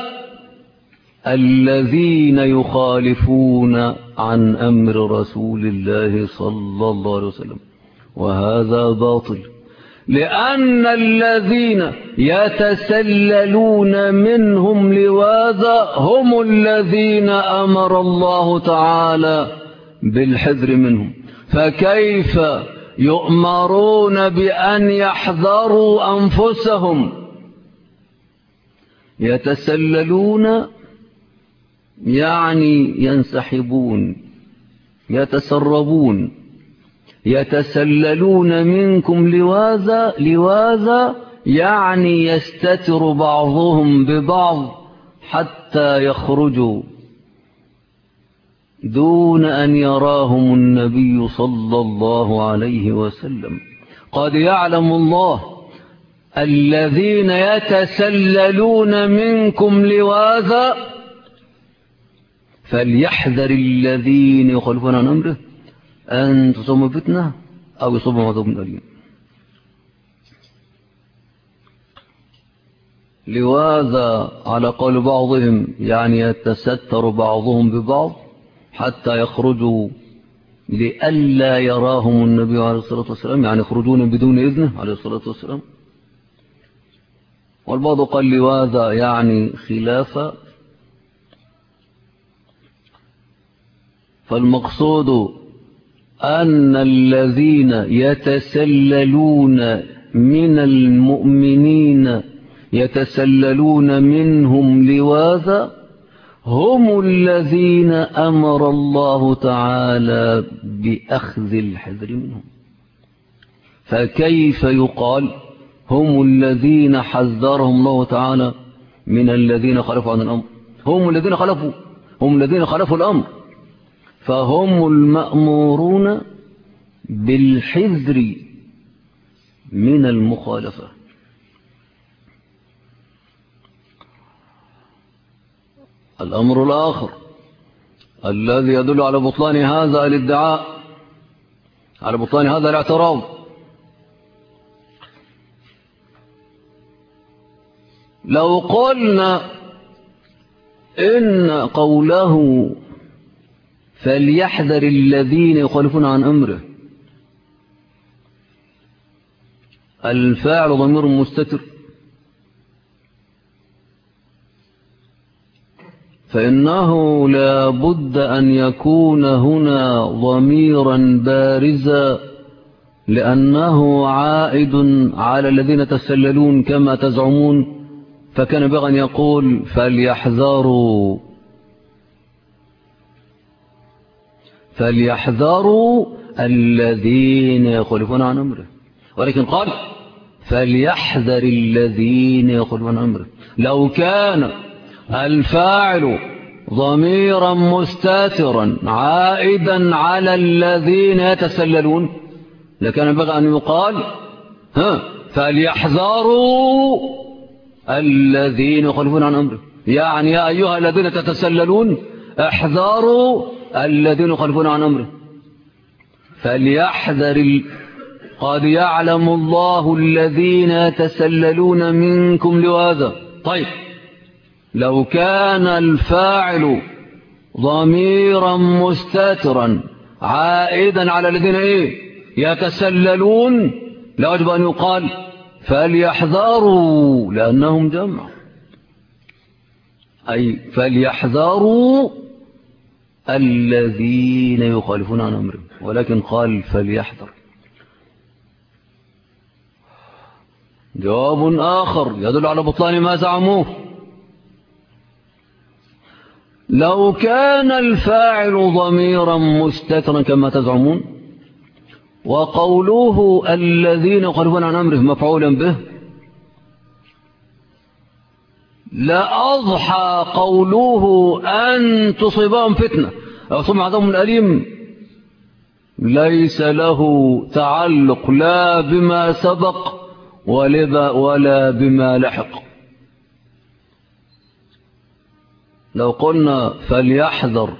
الذين يخالفون عن أمر رسول الله صلى الله عليه وسلم. وهذا باطل، لأن الذين يتسللون منهم لواذا هم الذين أمر الله تعالى بالحذر منهم، فكيف يؤمرون بأن يحذروا أنفسهم؟ يتسللون يعني ينسحبون، يتسربون، يتسللون منكم لواذا يعني يستتر بعضهم ببعض حتى يخرجوا دون أن يراهم النبي صلى الله عليه وسلم. قد يعلم الله الذين يتسللون منكم لواذا فليحذر الذين يخالفون عن أمره أن تصيبهم فتنة أو يصيبهم عذاب أليم. لواذا على قول بعضهم يعني يتستر بعضهم ببعض حتى يخرجوا لئلا يراهم النبي عليه الصلاة والسلام، يعني يخرجون بدون إذنه عليه الصلاة والسلام. والبعض قال لواذا يعني خلافة. فالمقصود أن الذين يتسللون من المؤمنين يتسللون منهم لواذا هم الذين أمر الله تعالى بأخذ الحذر منهم. فكيف يقال هم الذين حذرهم الله تعالى من الذين خلفوا عن الأمر؟ هم الذين خلفوا الأمر، فهم المأمورون بالحذر من المخالفة. الأمر الآخر الذي يدل على بطلان هذا الادعاء، على بطلان هذا الاعتراض، لو قلنا إن قوله فليحذر الذين يخالفون عن أمره الفاعل ضمير مستتر، فإنه لا بد أن يكون هنا ضميرا بارزا، لأنه عائد على الذين تسللون كما تزعمون، فكان بغى أن يقول فليحذروا الذين يخالفون عن أمره، ولكن قال فليحذر الذين يخالفون عن أمره. لو كان الفاعل ضميرا مستترا عائدا على الذين يتسللون لكان بغى أن يقال فليحذروا الذين يخالفون عن أمره، يعني يا أيها الذين تتسللون احذروا الذين يخالفون عن أمره فليحذر قد يعلم الله الذين يتسللون منكم لواذا. طيب لو كان الفاعل ضميرا مستترا عائدا على الذين يتسللون لوجب أن يقال فليحذروا لأنهم جمع، أي فليحذروا الذين يخالفون عن أمره، ولكن قال فليحذر. جواب آخر يدل على بطلان ما زعموه. لو كان الفاعل ضميرا مستترا كما تزعمون وقوله الذين يخالفون عن أمره مفعولا به لأضحى قوله أن تصيبهم فتنة أو ثم عذاب أليم ليس له تعلق لا بما سبق ولا بما لحق. لو قلنا فليحذر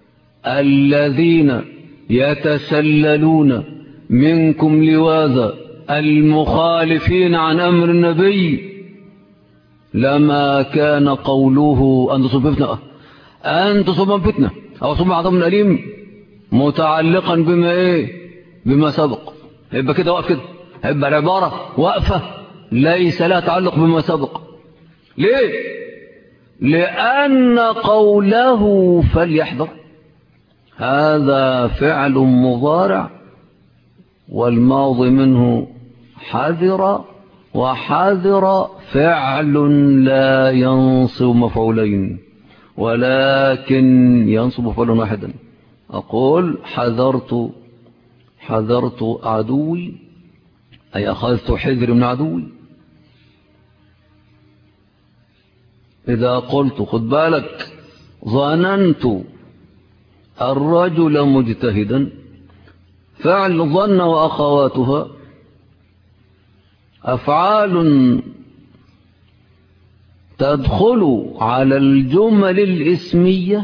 الذين يتسللون منكم لواذا المخالفين عن أمر النبي لما كان قوله أن تصيبهم فتنة أو ثم عذاب أليم متعلقا بما سبق. يبقى كده وقف كده، يبقى العبارة وقفة ليس لها تعلق بما سبق. ليه؟ لأن قوله فليحذر هذا فعل مضارع والماضي منه حذر، وحذر فعل لا ينصب مفعولين ولكن ينصب مفعولا واحدا. أقول حذرت عدوي أي أخذت حذر من عدوي. إذا قلت خد بالك ظننت الرجل مجتهدا فعل ظن وأخواتها أفعال تدخل على الجمل الاسمية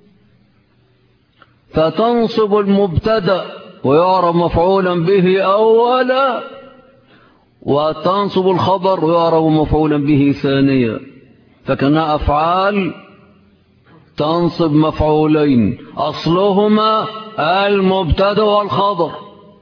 فتنصب المبتدأ ويعرب مفعولا به أولا وتنصب الخبر ويعرب مفعولا به ثانيا، فكانها أفعال تنصب مفعولين أصلهما المبتدأ والخبر.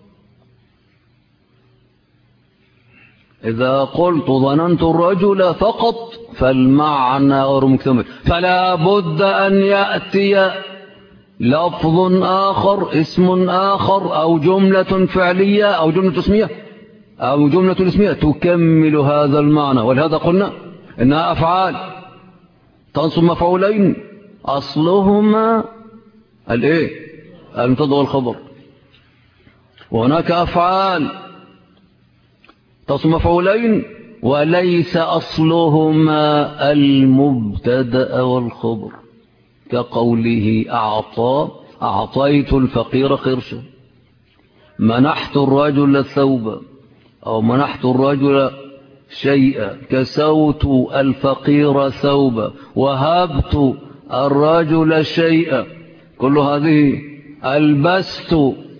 إذا قلت ظننت الرجل فقط فالمعنى غير مكتمل، فلا بد أن يأتي لفظ آخر اسم آخر أو جملة فعلية أو جملة اسمية تكمل هذا المعنى. ولهذا قلنا إنها أفعال تنصب مفعولين أصلهما المبتدأ والخبر، وهناك أفعال تنصب مفعولين وليس أصلهما المبتدأ والخبر، كقوله أعطيت الفقير قرشا، منحت الرجل ثوبا أو منحت الرجل شيئا، كسوت الفقير ثوبا، وهبت الرجل شيئا، كل هذه ألبست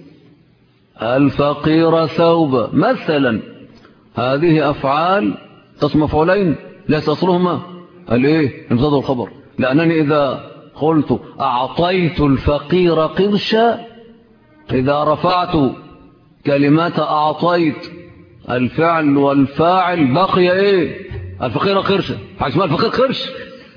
الفقير ثوبا مثلا. هذه أفعال تصم مفعولين ليس أصلهما المبتدأ والخبر، لأنني إذا قلت أعطيت الفقير قرشا إذا رفعت كلمات أعطيت الفعل والفاعل بقي الفقير قرشا، حيث ما الفقير قرش.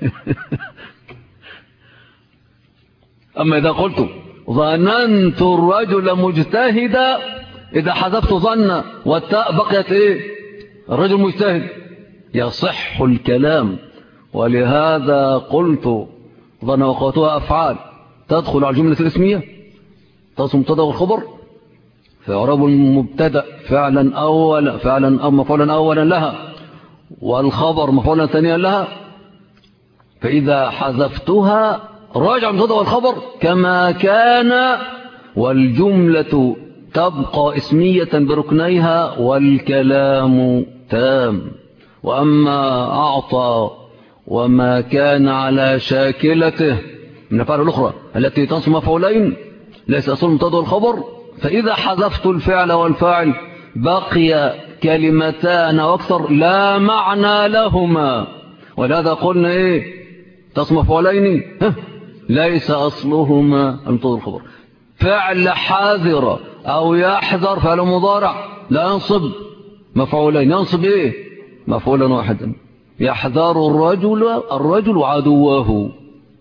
أما إذا قلت ظننت الرجل مجتهدا إذا حذفت ظن والتاء بقيت الرجل مجتهد يصح الكلام. ولهذا قلت ظن وقوتها أفعال تدخل على الجملة الاسمية تصم مبتدأ والخبر فيعرب المبتدأ فعلا أو مفعولا أولا لها والخبر مفعولا ثانيا لها، فإذا حذفتها راجع المبتدأ والخبر كما كان والجملة تبقى اسمية بركنيها والكلام تام. وأما أعطى وما كان على شاكلته من الأفعال الأخرى التي تنصب مفعولين ليس أصل المبتدا والخبر. فإذا حذفت الفعل والفاعل بقي كلمتان واكثر لا معنى لهما، ولهذا قلنا ايه تصم مفعولين ليس أصلهما المبتدا والخبر. فعل حاذر أو يحذر فعل مضارع لا ينصب مفعولين، ينصب ايه مفعولا واحدا. يحذر الرجل عدوه،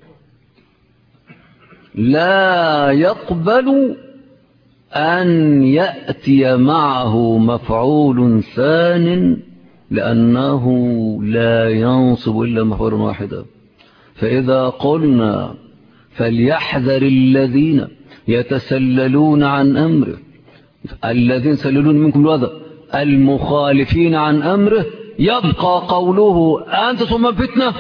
لا يقبل أن يأتي معه مفعول ثان لأنه لا ينصب إلا مفعولا واحدا. فإذا قلنا فليحذر الذين يتسللون عن أمره، الذين يتسللون منكم الوذى المخالفين عن أمره، يبقى قوله أنت ثم فتنة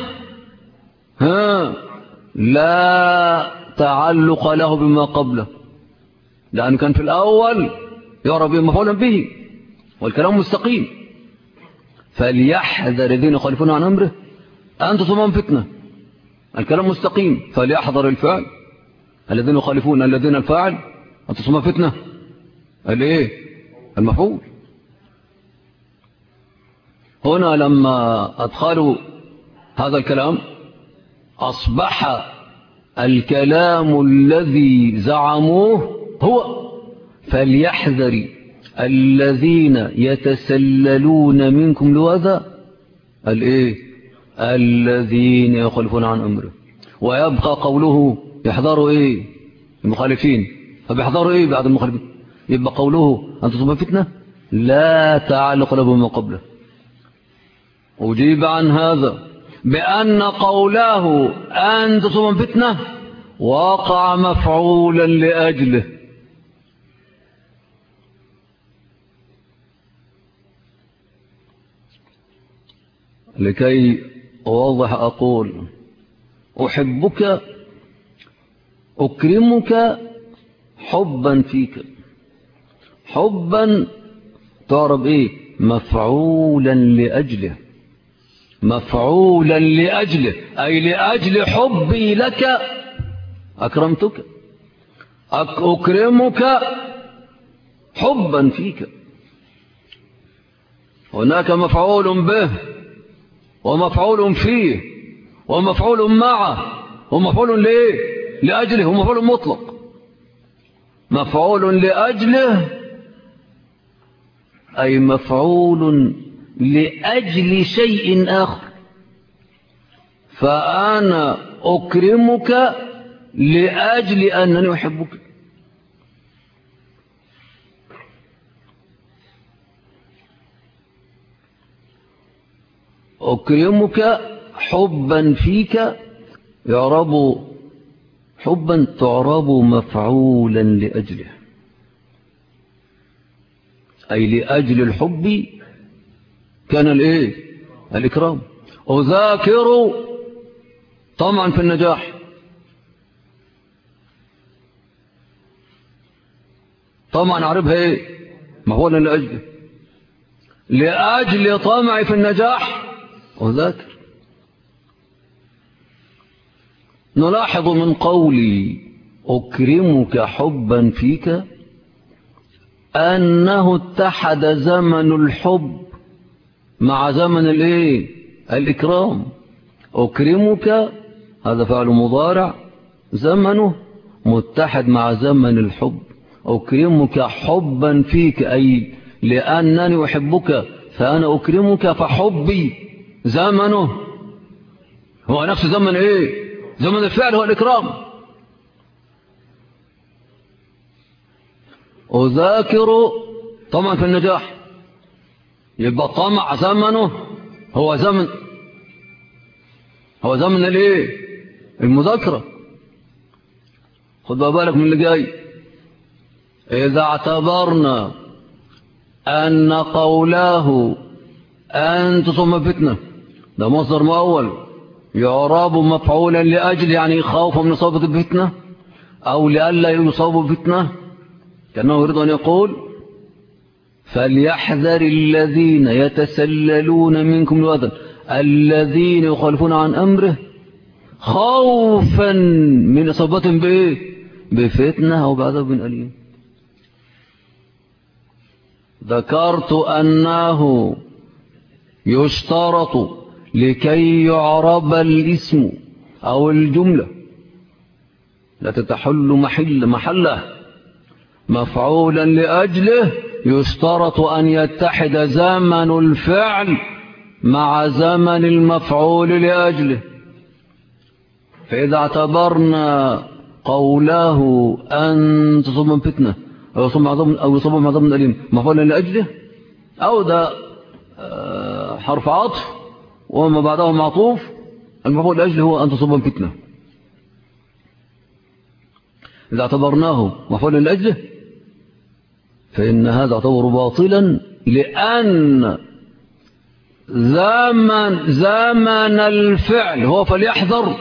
لا تعلق له بما قبله، لأن كان في الأول يعرف مفعولا به والكلام مستقيم. فليحذر الذين يخالفون عن أمره أنت ثم فتنة، الكلام مستقيم. فليحذر الفعل الذين يخالفون، الذين الفاعل أنت ثم فتنة الايه المفعول. هنا لما أدخلوا هذا الكلام أصبح الكلام الذي زعموه هو فليحذر الذين يتسللون منكم لواذا الايه الذين يخالفون عن أمره. ويبقى قوله يحذروا ايه المخالفين، فبيحذروا ايه بعد المخالفين؟ يبقى قوله أن تصب فتنة لا تعلق له بما قبله. أجيب عن هذا بأن قوله أن تصب فتنة وقع مفعولا لأجله، لكي أوضح أقول أحبك أكرمك حبا فيك. حبا تعرف إيه مفعولا لأجله، مفعولا لأجله أي لأجل حبي لك أكرمتك. أكرمك حبا فيك. هناك مفعول به ومفعول فيه ومفعول معه ومفعول ليه لأجله ومفعول مطلق. مفعول لأجله أي مفعول لأجل شيء آخر، فأنا أكرمك لأجل أنني أحبك. أكرمك حبا فيك يعرب حبا تعرب مفعولا لأجله أي لأجل الحب كان الايه الإكرام. أذاكر طمعا في النجاح، طمعا أعرفها ايه مفعولا لأجله، لأجل طمعي في النجاح أذاكر. نلاحظ من قولي أكرمك حبا فيك أنه اتحد زمن الحب مع زمن الايه الإكرام. أكرمك هذا فعل مضارع زمنه متحد مع زمن الحب. أكرمك حبا فيك أي لأنني أحبك فأنا أكرمك، فحبي زمنه هو نفس زمن ايه زمن الفعل هو الإكرام. أذاكر طمعا في النجاح، يبقى طمع زمنه هو زمن الايه المذاكرة. خد بالك من اللي جاي. إذا اعتبرنا أن قوله أن تصم فتنة ده مصدر مؤول يعرب مفعولا لأجل يعني خوف من إصابة الفتنة أو لئلا يصاب فتنة، كأنه يريد أن يقول فليحذر الذين يتسللون منكم الوذن الذين يخالفون عن أمره خوفا من إصابة بإيه؟ بفتنة أو بعذاب أليم. ذكرت أنه يشترط لكي يعرب الاسم أو الجملة لا تتحل محله مفعولا لأجله، يشترط أن يتحد زمن الفعل مع زمن المفعول لأجله. فإذا اعتبرنا قوله أن تصب فتنة أو يصب من عذاب أليم مفعولا لأجله، أو ده حرف عطف وما بعده معطوف، المفعول لأجله هو أن تصب فتنة. إذا اعتبرناه مفعولا لأجله فإن هذا يعتبر باطلا، لأن زمن الفعل هو فليحذر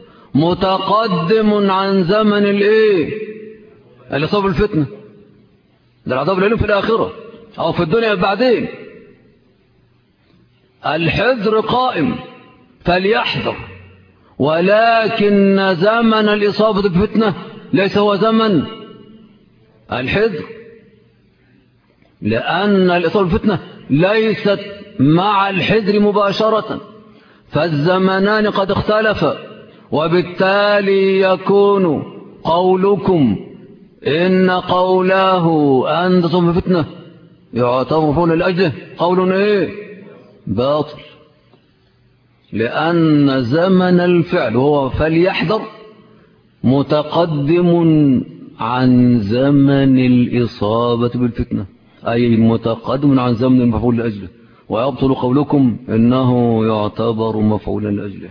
متقدم عن زمن الايه الإصابة الفتنة. ده العذاب الأليم في الآخرة أو في الدنيا بعدين. الحذر قائم فليحذر، ولكن زمن الإصابة بالفتنة ليس هو زمن الحذر، لأن الإصابة بالفتنة ليست مع الحذر مباشرة، فالزمنان قد اختلفا، وبالتالي يكون قولكم إن قوله أن تصب فتنة يعتبر مفعولا لأجله قول إيه؟ باطل، لأن زمن الفعل وهو فليحذر متقدم عن زمن الإصابة بالفتنة، أي متقدم عن زمن المفعول لأجله، ويبطل قولكم إنه يعتبر مفعولا لأجله.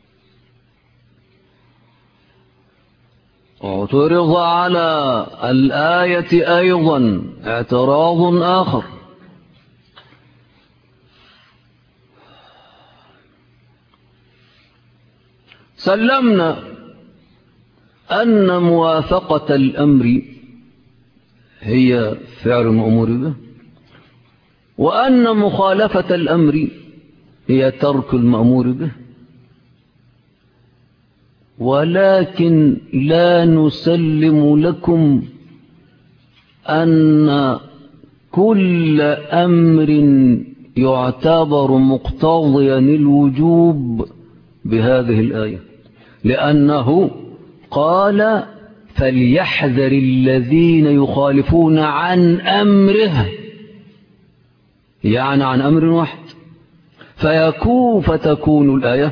اعترض على الآية أيضا اعتراض آخر، سلمنا أن موافقة الأمر هي فعل مأمور به، وأن مخالفة الأمر هي ترك المأمور به، ولكن لا نسلم لكم أن كل أمر يعتبر مقتضيا الوجوب بهذه الآية، لأنه قال فليحذر الذين يخالفون عن أمره، يعني عن أمر واحد، فتكون الآية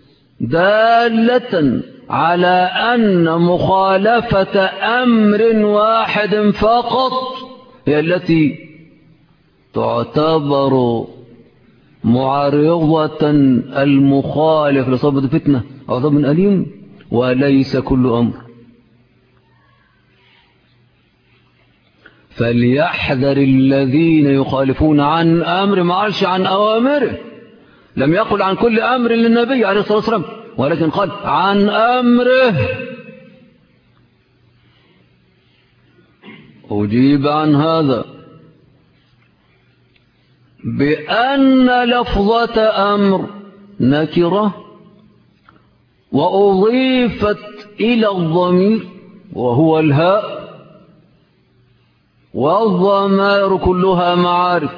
دالة على أن مخالفة أمر واحد فقط هي التي تعتبر معرضة المخالف لصبة فتنة أو عذاب أليم، وليس كل أمر. فليحذر الذين يخالفون عن أمر، ما قالش عن أوامره، لم يقل عن كل أمر للنبي عليه الصلاة والسلام، ولكن قال عن أمره. أجيب عن هذا بأن لفظة أمر نكرة وأضيفت إلى الضمير وهو الهاء، والضمائر كلها معارف،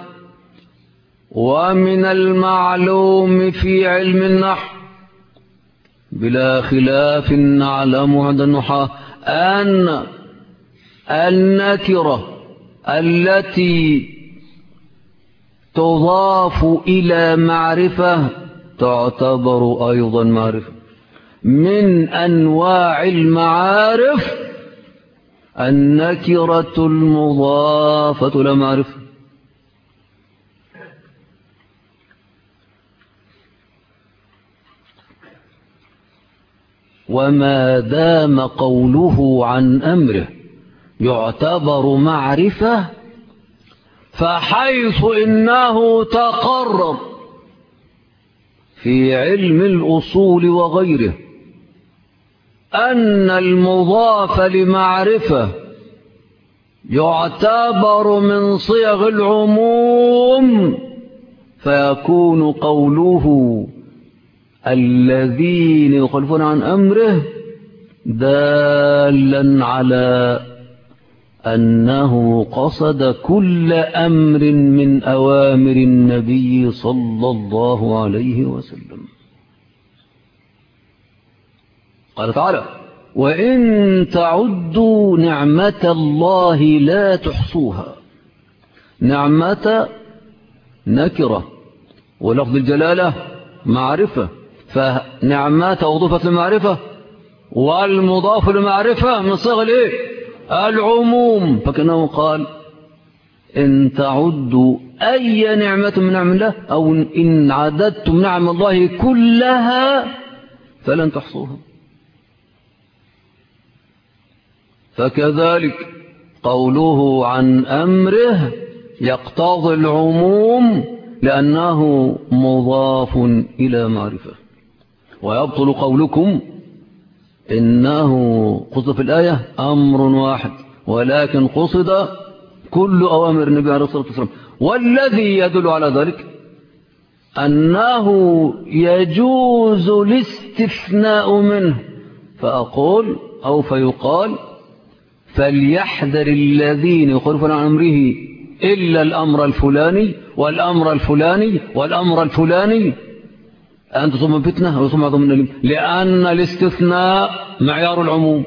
ومن المعلوم في علم النحو بلا خلاف نعلم عند النحاة أن النكرة التي تضاف إلى معرفة تعتبر أيضا معرفة. من أنواع المعارف النكرة المضافة إلى معرفة. وما دام قوله عن أمره يعتبر معرفة، فحيث إنه تقرر في علم الأصول وغيره أن المضاف لمعرفة يعتبر من صيغ العموم، فيكون قوله الذين يخالفون عن أمره دالا على أنه قصد كل أمر من أوامر النبي صلى الله عليه وسلم. قال تعالى: وإن تعدوا نعمة الله لا تحصوها. نعمة نكرة ولفظ الجلالة معرفة، فنعمة وضفت المعرفة والمضاف لمعرفة من صيغ الايه؟ العموم. فكأنه قال: إن تعدوا أي نعمة من نعم الله، أو إن عددتم نعم الله كلها فلن تحصوها. فكذلك قوله عن أمره يقتضي العموم لأنه مضاف إلى معرفة. ويبطل قولكم إنه قصد في الآية أمر واحد، ولكن قصد كل أوامر النبي عليه الصلاة والسلام. والذي يدل على ذلك أنه يجوز الاستثناء منه، فأقول أو فيقال: فليحذر الذين يخالفون عن أمره إلا الأمر الفلاني والأمر الفلاني والأمر الفلاني أن تصم فتنة أو يصم عظم النليم، لأن الاستثناء معيار العموم.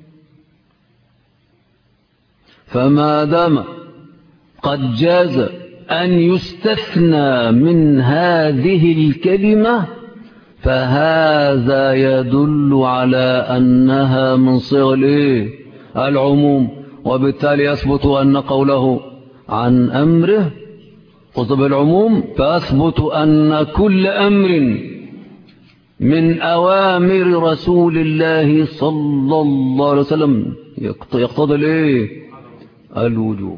فما دام قد جاز أن يستثنى من هذه الكلمة فهذا يدل على أنها من صيغ العموم، وبالتالي يثبت أن قوله عن أمره قصد العموم، فأثبت أن كل أمر من أوامر رسول الله صلى الله عليه وسلم يقتضي الوجوب.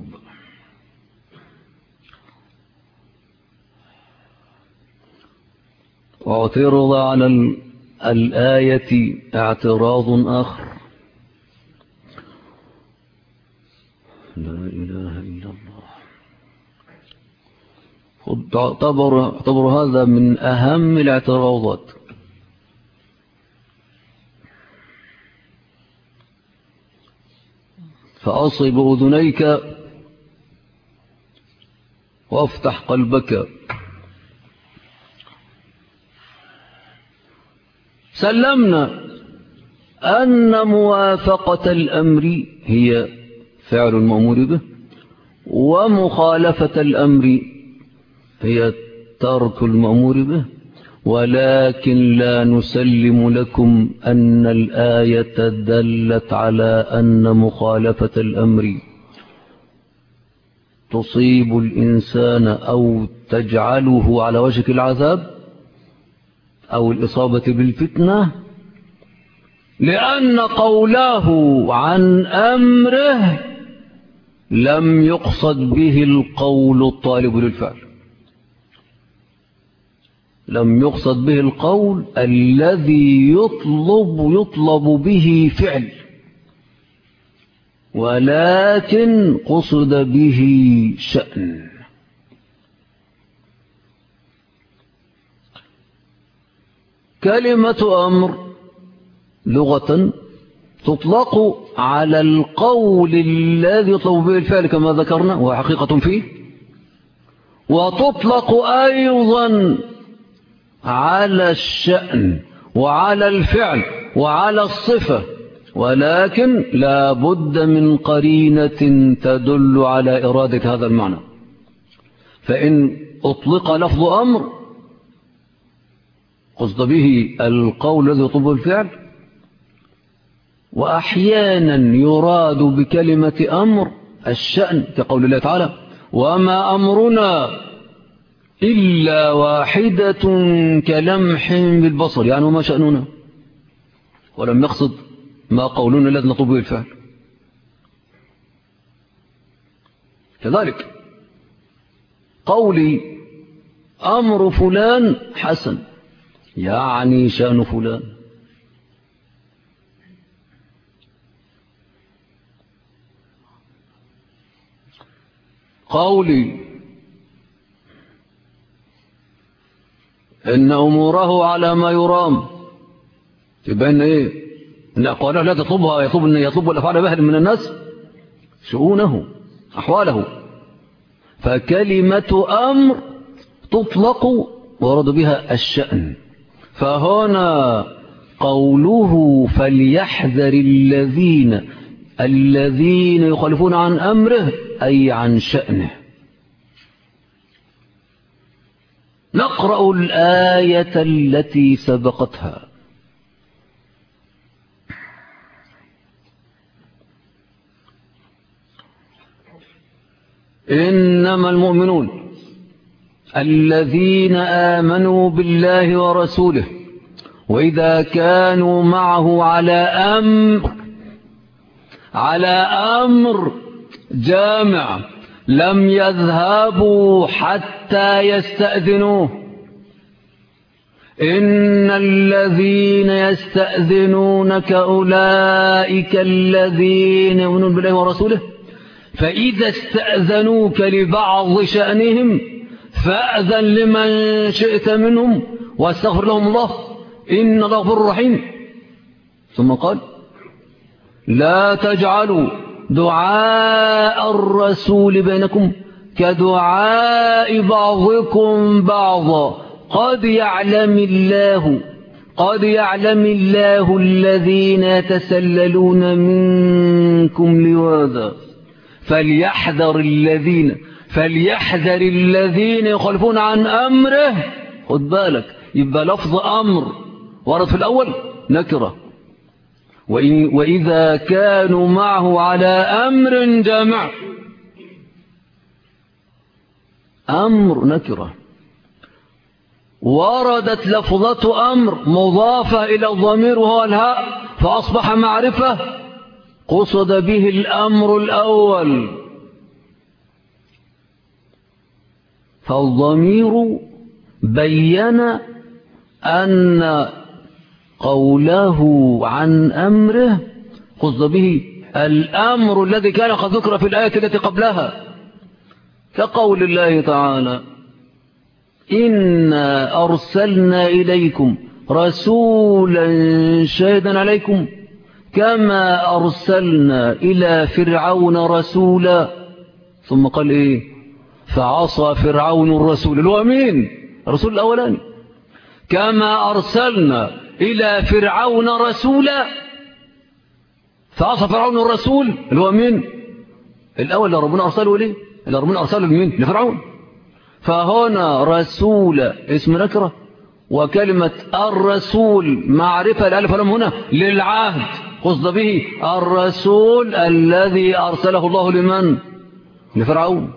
واعترض على الآية اعتراض آخر: لا إله إلا الله. تعتبر هذا من أهم الاعتراضات. فأصب أذنيك وافتح قلبك. سلمنا أن موافقة الأمر هي فعل المأمور به، ومخالفة الأمر هي ترك المأمور به، ولكن لا نسلم لكم أن الآية دلت على أن مخالفة الأمر تصيب الإنسان أو تجعله على وشك العذاب أو الإصابة بالفتنة، لأن قوله عن أمره لم يقصد به القول الطالب للفعل، لم يقصد به القول الذي يطلب به فعل، ولكن قصد به شأن. كلمة أمر لغة تطلق على القول الذي يطلب به الفعل كما ذكرنا وهو حقيقة فيه، وتطلق أيضا على الشأن وعلى الفعل وعلى الصفة، ولكن لا بد من قرينة تدل على إرادة هذا المعنى. فإن أطلق لفظ أمر قصد به القول الذي يطلب الفعل، وأحيانا يراد بكلمة أمر الشأن كقول الله تعالى: وما أمرنا إلا واحدة كلمح بالبصر، يعني وما شأننا، ولم يقصد ما قولنا الذي نطلب به الفعل. كذلك قولي أمر فلان حسن يعني شأن فلان، قولي إن أموره على ما يرام، يبقى إن إيه؟ إن أقواله لا تطلبها، يطلب الأفعال بأهل من الناس شؤونه أحواله. فكلمة أمر تطلق ورد بها الشأن. فهنا قوله فليحذر الذين يخالفون عن أمره أي عن شأنه. نقرأ الآية التي سبقتها. إنما المؤمنون الذين آمنوا بالله ورسوله وإذا كانوا معه على أمر جامع لم يذهبوا حتى يستأذنوه. إن الذين يستأذنونك أولئك الذين يؤمنون بالله ورسوله فإذا استأذنوك لبعض شأنهم فأذن لمن شئت منهم واستغفر لهم الله إن الله غفور رحيم. ثم قال لا تجعلوا دعاء الرسول بينكم كدعاء بعضكم بعضا قد يعلم الله الذين يتسللون منكم لواذا فليحذر الذين يخالفون عن أمره. خد بالك، يبقى لفظ أمر ورد في الأول نكرة، وإذا كانوا معه على أمر جامع أمر نكرة. وردت لفظة أمر مضافة إلى الضمير وهو الهاء فأصبح معرفة، قصد به الأمر الأول. فالضمير بين أن قوله عن أمره قصد به الأمر الذي كان قد ذكر في الآية التي قبلها، كقول الله تعالى إنا أرسلنا إليكم رسولا شاهدا عليكم كما أرسلنا إلى فرعون رسولا. ثم قال إيه؟ فعصى فرعون الرسول، اللي هو مين؟ الرسول الأولاني. كما أرسلنا إلى فرعون رسولا فعصى فرعون الرسول، اللي هو مين؟ الأول اللي ربنا أرسله ليه؟ اللي ربنا أرسله لمين؟ لفرعون. فهنا رسول اسم نكرة، وكلمة الرسول معرفة الألف واللام هنا للعهد، قصد به الرسول الذي أرسله الله لمن؟ لفرعون.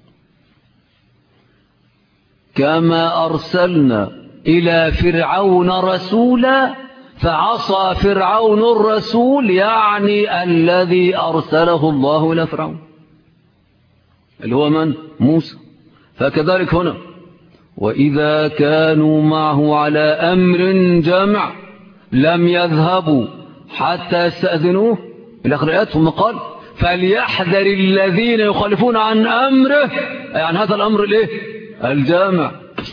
كما أرسلنا إلى فرعون رسولا فعصى فرعون الرسول، يعني الذي أرسله الله إلى فرعون اللي هو من؟ موسى. فكذلك هنا وإذا كانوا معه على أمر جامع لم يذهبوا حتى يستأذنوه إلى آخر الآيات. ثم قال فليحذر الذين يخالفون عن أمره، يعني هذا الأمر الإيه؟ الجامع.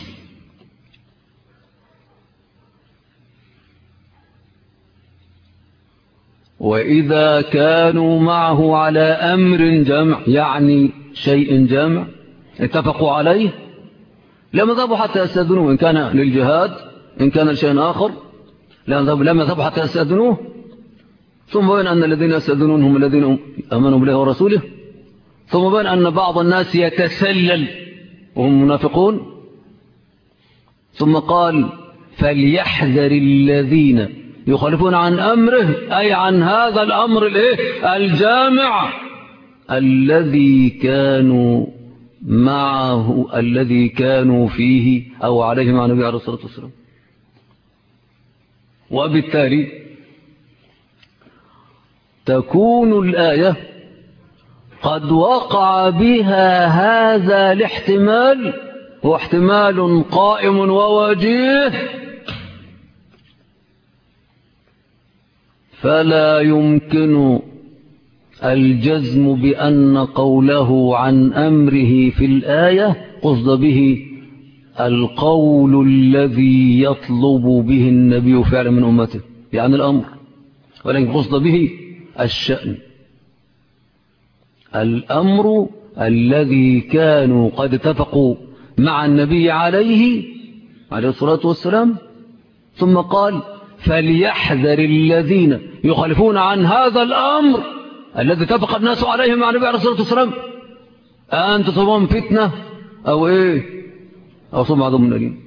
وإذا كانوا معه على أمر جامع يعني شيء جامع اتفقوا عليه لم يذهبوا حتى يستأذنوه، إن كان للجهاد إن كان لشيء آخر لم يذهبوا حتى يستأذنوه. ثم بين أن الذين يستأذنون هم الذين آمنوا بالله ورسوله. ثم بين أن بعض الناس يتسلل وهم منافقون. ثم قال فليحذر الذين يخالفون عن أمره أي عن هذا الأمر الجامع الذي كانوا معه الذي كانوا فيه أو عليه مع النبي عليه الصلاة والسلام. وبالتالي تكون الآية قد وقع بها هذا الاحتمال، هو احتمال قائم ووجيه، فلا يمكن الجزم بأن قوله عن أمره في الآية قصد به القول الذي يطلب به النبي فعلا من أمته، يعني الأمر، ولكن قصد به الشأن. الأمر الذي كانوا قد اتفقوا مع النبي عليه الصلاة والسلام، ثم قال فليحذر الذين يخالفون عن هذا الأمر الذي اتفق الناس عليه مع النبي عليه الصلاة والسلام أن تصيبهم فتنة أو أو صم عذاب من أليم.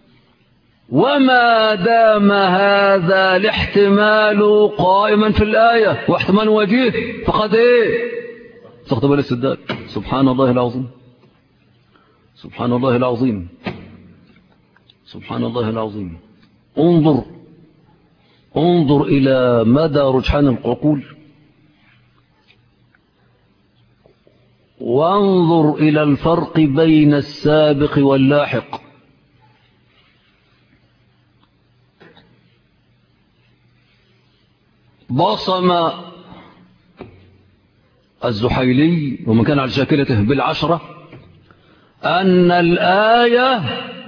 وما دام هذا الاحتمال قائما في الآية واحتمال وجيه فقد سقط بالاستدلال. سبحان الله العظيم، سبحان الله العظيم، سبحان الله العظيم. انظر إلى مدى رجحان العقول، وانظر إلى الفرق بين السابق واللاحق. بصم الزحيلي ومن كان على شاكلته بالعشرة أن الآية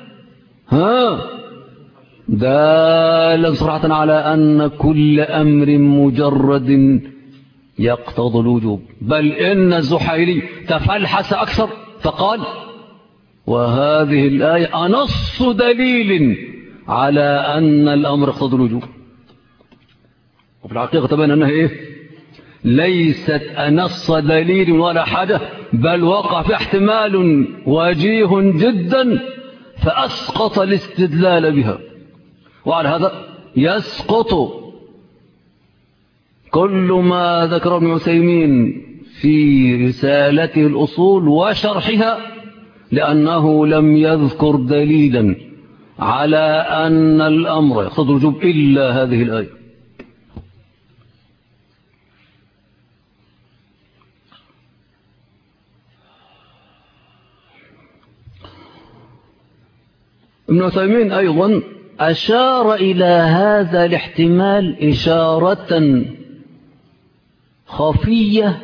دالا صراحة على أن كل أمر مجرد يقتضي الوجوب، بل إن الزحيلي تفلحس أكثر فقال وهذه الآية أنص دليل على أن الأمر يقتضي الوجوب. وفي الحقيقة تبين أنها ليست أنص دليل ولا حاجة، بل وقع في احتمال وجيه جدا فأسقط الاستدلال بها. وعلى هذا يسقط كل ما ذكر ابن عثيمين في رسالته الأصول وشرحها، لأنه لم يذكر دليلا على أن الأمر يقتضي الوجوب إلا هذه الآية. ابن عثيمين أيضا أشار إلى هذا الاحتمال إشارة خفية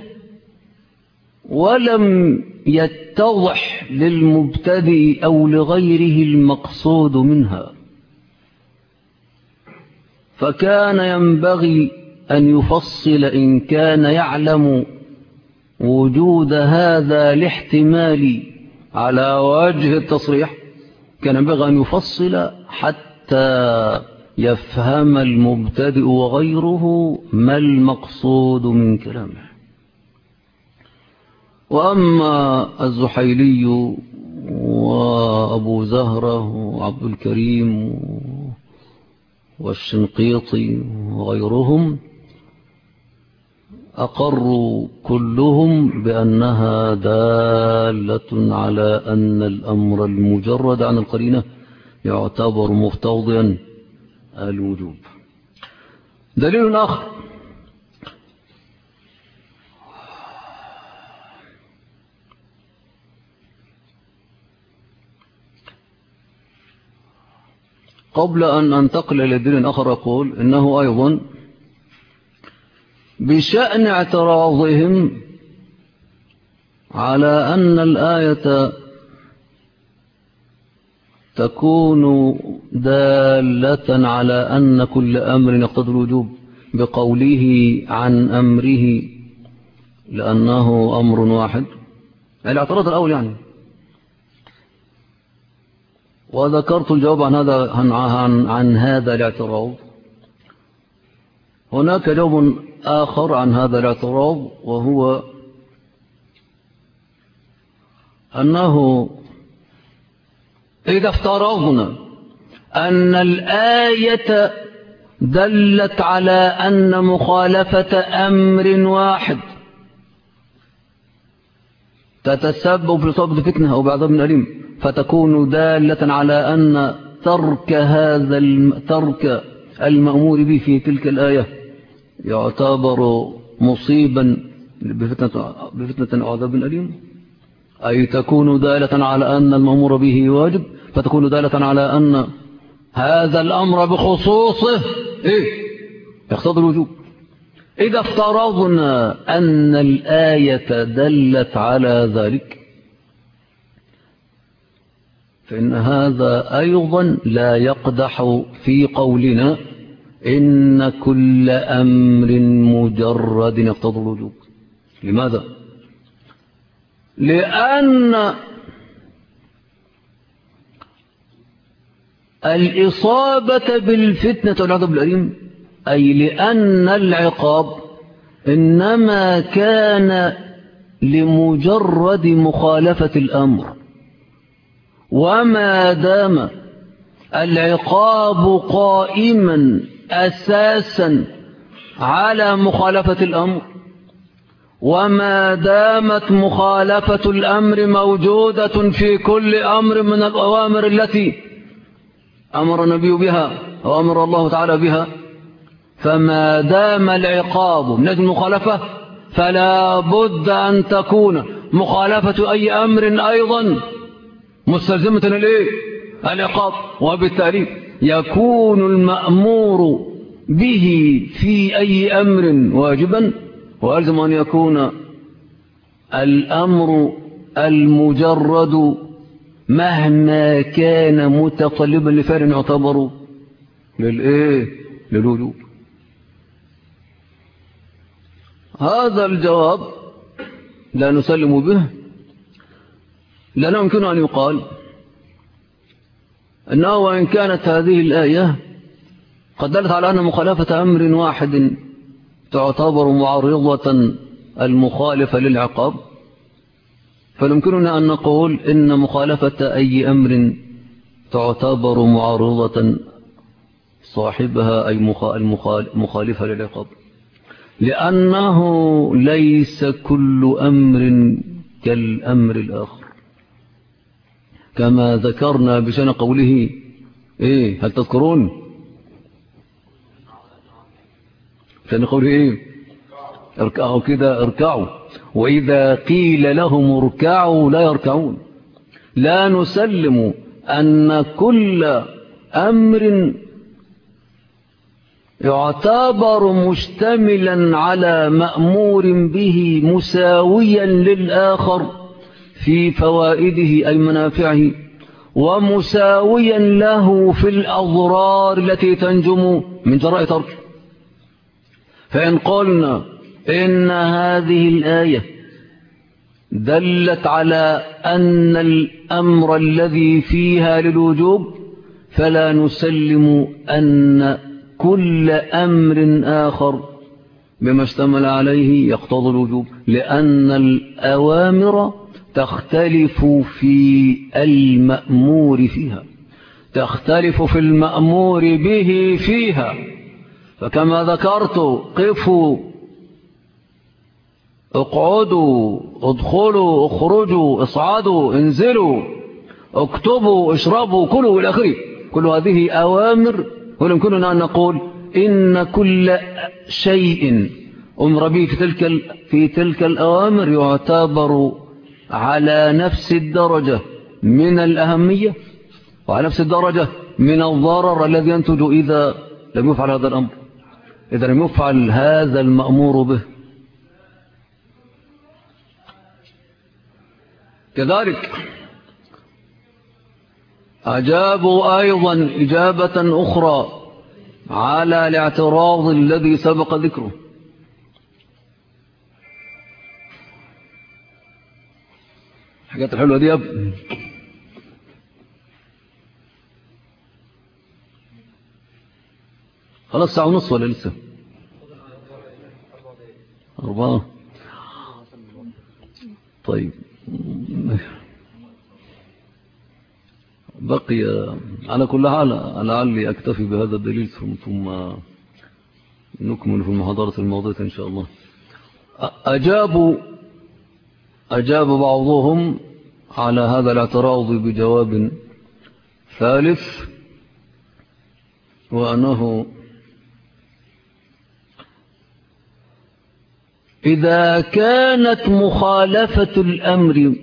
ولم يتضح للمبتدئ أو لغيره المقصود منها، فكان ينبغي أن يفصل إن كان يعلم وجود هذا الاحتمال على وجه التصريح، كان ينبغي أن يفصل حتى يفهم المبتدئ وغيره ما المقصود من كلامه. وأما الزحيلي وأبو زهرة وعبد الكريم والشنقيطي وغيرهم أقروا كلهم بأنها دالة على أن الأمر المجرد عن القرينة يعتبر مفتوضا الوجوب. دليل آخر قبل أن أنتقل إلى دليل آخر أقول إنه أيضا بشأن اعتراضهم على أن الآية تكون دالة على أن كل أمر يقتضي الوجوب بقوله عن أمره لأنه أمر واحد، الاعتراض الأول يعني، وذكرت الجواب عن هذا الاعتراض. هناك جواب آخر عن هذا الاعتراض، وهو أنه إذا افترضنا أن الآية دلت على أن مخالفة أمر واحد تتسبب في صبر فتنة أو بعذاب أليم، فتكون دالة على أن ترك المأمور به في تلك الآية يعتبر مصيبا بفتنة أو عذاب أليم، أي تكون دالة على أن المأمور به واجب، فتكون دالة على أن هذا الأمر بخصوصه يقتضي الوجوب. إذا افترضنا أن الآية دلت على ذلك فإن هذا أيضا لا يقدح في قولنا إن كل أمر مجرد يقتضي الوجوب. لماذا؟ لأن الإصابة بالفتنة والعذاب الأليم، أي لأن العقاب إنما كان لمجرد مخالفة الأمر، وما دام العقاب قائما أساسا على مخالفة الأمر، وما دامت مخالفة الأمر موجودة في كل أمر من الأوامر التي أمر النبي بها أو أمر الله تعالى بها، فما دام العقاب من أجل المخالفة فلا بد أن تكون مخالفة أي أمر أيضا مستلزمة العقاب، وبالتالي يكون المأمور به في أي أمر واجبا، وألزم أن يكون الأمر المجرد مهما كان متطلبا لفعل يعتبر للوجوب. هذا الجواب لا نسلم به، لا يمكن أن يقال أنه وإن كانت هذه الآية قد دلت على أن مخالفة أمر واحد تعتبر معرضة المخالفة للعقاب، فيمكننا أن نقول إن مخالفة أي أمر تعتبر معرضة صاحبها أي مخالفة للعقاب، لأنه ليس كل أمر كالأمر الآخر، كما ذكرنا بشأن قوله هل تذكرون بشأن قوله اركعوا كده اركعوا، وإذا قيل لهم اركعوا لا يركعون. لا نسلم أن كل أمر يعتبر مشتملا على مأمور به مساويا للآخر في فوائده أي منافعه، ومساويا له في الأضرار التي تنجم من جراء تركه. فإن قلنا إن هذه الآية دلت على أن الأمر الذي فيها للوجوب، فلا نسلم أن كل أمر آخر بما اشتمل عليه يقتضي الوجوب، لأن الأوامر تختلف في المأمور فيها، تختلف في المأمور به فيها. فكما ذكرت قفوا اقعدوا ادخلوا اخرجوا اصعدوا انزلوا اكتبوا اشربوا كلوا إلى آخره، كل هذه أوامر، ويمكننا أن نقول إن كل شيء أمر به في تلك الأوامر يعتبر على نفس الدرجة من الأهمية وعلى نفس الدرجة من الضرر الذي ينتج إذا لم يفعل هذا الأمر، إذا لم يفعل هذا المأمور به. كذلك أجابوا أيضا إجابة أخرى على الاعتراض الذي سبق ذكره، حاجات الحلوة دي خلاص ساعة ونص ولا لسه 4؟ طيب بقي على كل حال لعلي أكتفي بهذا الدليل ثم نكمل في المحاضرة الماضية إن شاء الله. أجاب بعضهم على هذا الاعتراض بجواب ثالث، وأنه إذا كانت مخالفة الأمر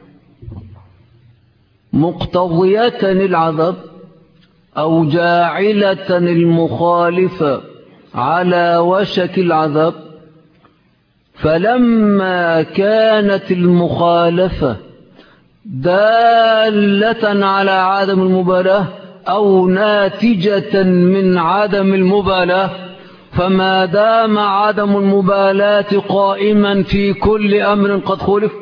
مقتضية العذاب أو جاعلة المخالفة على وشك العذاب، فلما كانت المخالفة دالة على عدم المبالاة أو ناتجة من عدم المبالاة، فما دام عدم المبالاة قائما في كل أمر قد خلف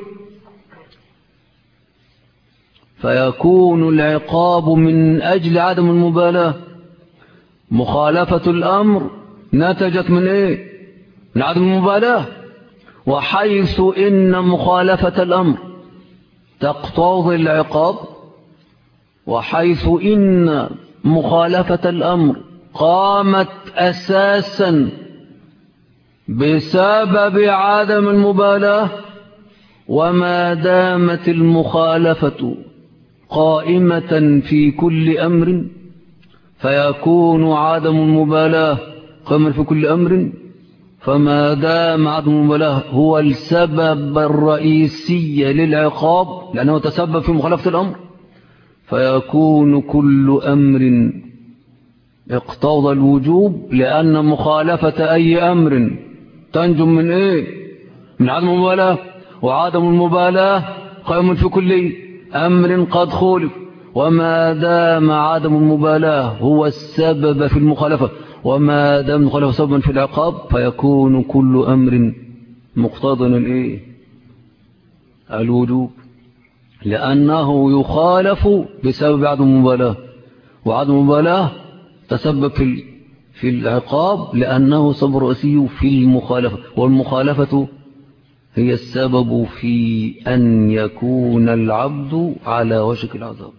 فيكون العقاب من أجل عدم المبالاة. مخالفة الأمر نتجت من إيه؟ من عدم المبالاة. وحيث إن مخالفة الأمر تقتضي العقاب، وحيث إن مخالفة الأمر قامت أساسا بسبب عدم المبالاة، وما دامت المخالفة قائمة في كل أمر فيكون عدم المبالاة قائما في كل أمر، فما دام عدم المبالاة هو السبب الرئيسي للعقاب لأنه تسبب في مخالفة الأمر، فيكون كل أمر اقتضى الوجوب، لأن مخالفة أي أمر تنجم من إيه؟ من عدم المبالاة، وعدم المبالاة قائم في كل أمر قد خولف، وما دام عدم المبالاة هو السبب في المخالفة، وما دام المخالفة سببا في العقاب، فيكون كل أمر مقتضى الإيه؟ الوجوب، لأنه يخالف بسبب عدم المبالاة، وعدم المبالاة تسبب في العقاب لأنه سبب رئيسي في المخالفة، والمخالفة هي السبب في أن يكون العبد على وشك العذاب.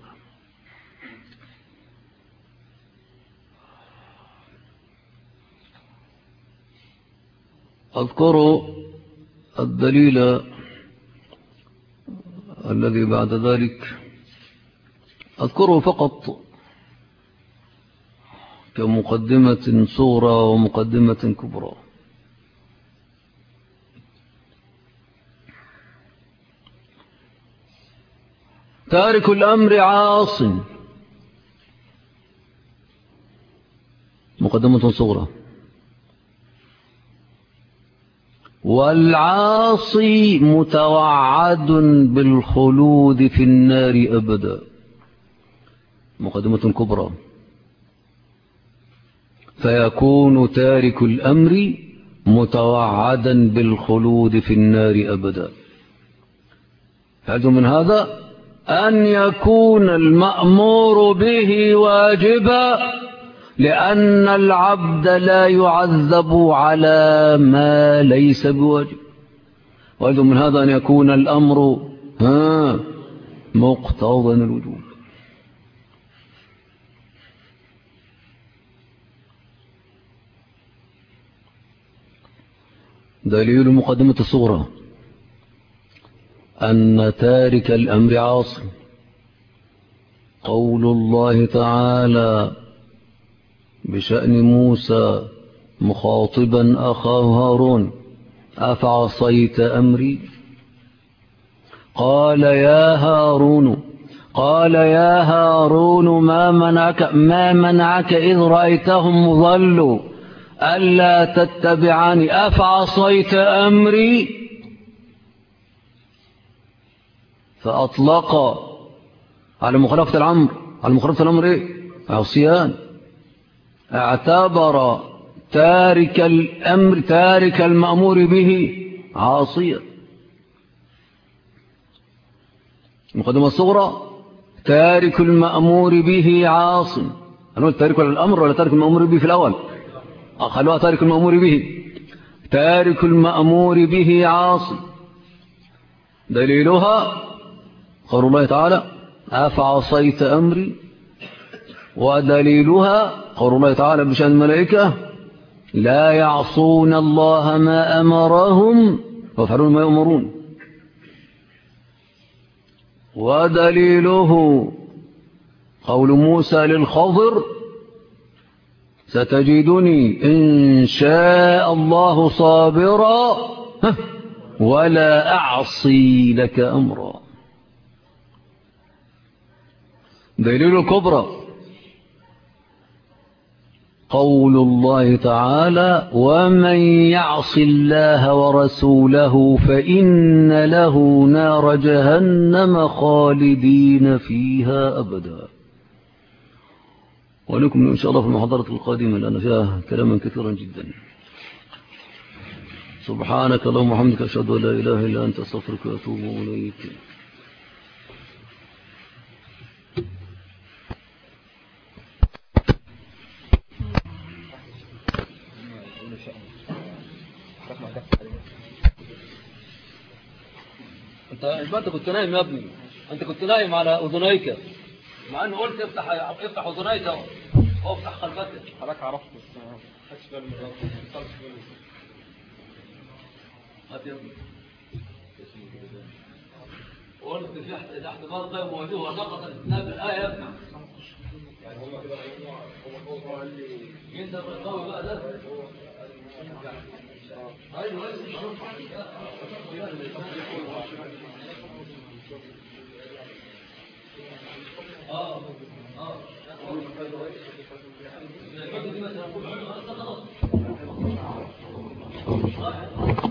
أذكر الدليل الذي بعد ذلك، أذكره فقط كمقدمة صغرى ومقدمة كبرى. تارك الأمر عاص، مقدمة صغرى. والعاصي متوعد بالخلود في النار أبدا، مقدمة كبرى. فيكون تارك الأمر متوعدا بالخلود في النار أبدا. فهذا من هذا أن يكون المأمور به واجبا، لأن العبد لا يعذب على ما ليس بواجب. وأيضا من هذا أن يكون الأمر مقتضى الوجوب. دليل مقدمة الصغرى أن تارك الأمر عاص قول الله تعالى بشأن موسى مخاطبا أخاه هارون: أفعصيت أمري؟ قال يا هارون ما منعك إذ رأيتهم ضلوا ألا تتبعني أفعصيت أمري؟ فأطلق على مخالفة الأمر إيه؟ عصيان. اعتبر تارك الأمر تارك المأمور به عاصيا. المقدمة الصغرى تارك المأمور به عاص. أنه تارك الأمر ولا تارك المأمور به في الأول؟ خلوها تارك المأمور به. تارك المأمور به عاص. دليلها قول الله تعالى: أفعصيت أمري. ودليلها قول الله تعالى بشأن الملائكة: لا يعصون الله ما أمرهم ويفعلون ما يؤمرون. ودليله قول موسى للخضر: ستجدني إن شاء الله صابرا ولا أعصي لك أمرا. دليل الكبرى قول الله تعالى ومن يعص الله ورسوله فإن له نار جهنم خالدين فيها أبدا. ولكم إن شاء الله في المحاضرة القادمة لأن فيها كلاما كثيرا جدا. سبحانك اللهم وبحمدك أشهد أن لا إله إلا أنت أستغفرك وأتوب إليك. انت كنت نايم يا ابني، انت كنت نايم على اذنيك، مع انه قلت افتح اذنيك اهو افتح قلبك. حضرتك عرفت بس ما خدتش بالي من هات يا ابني. قلت في احتمال غير موجود وسقط الاثنان بالايه يا ابني. يعني هم كده هو قال لي انت القوي بقى ده. ايوه ايوه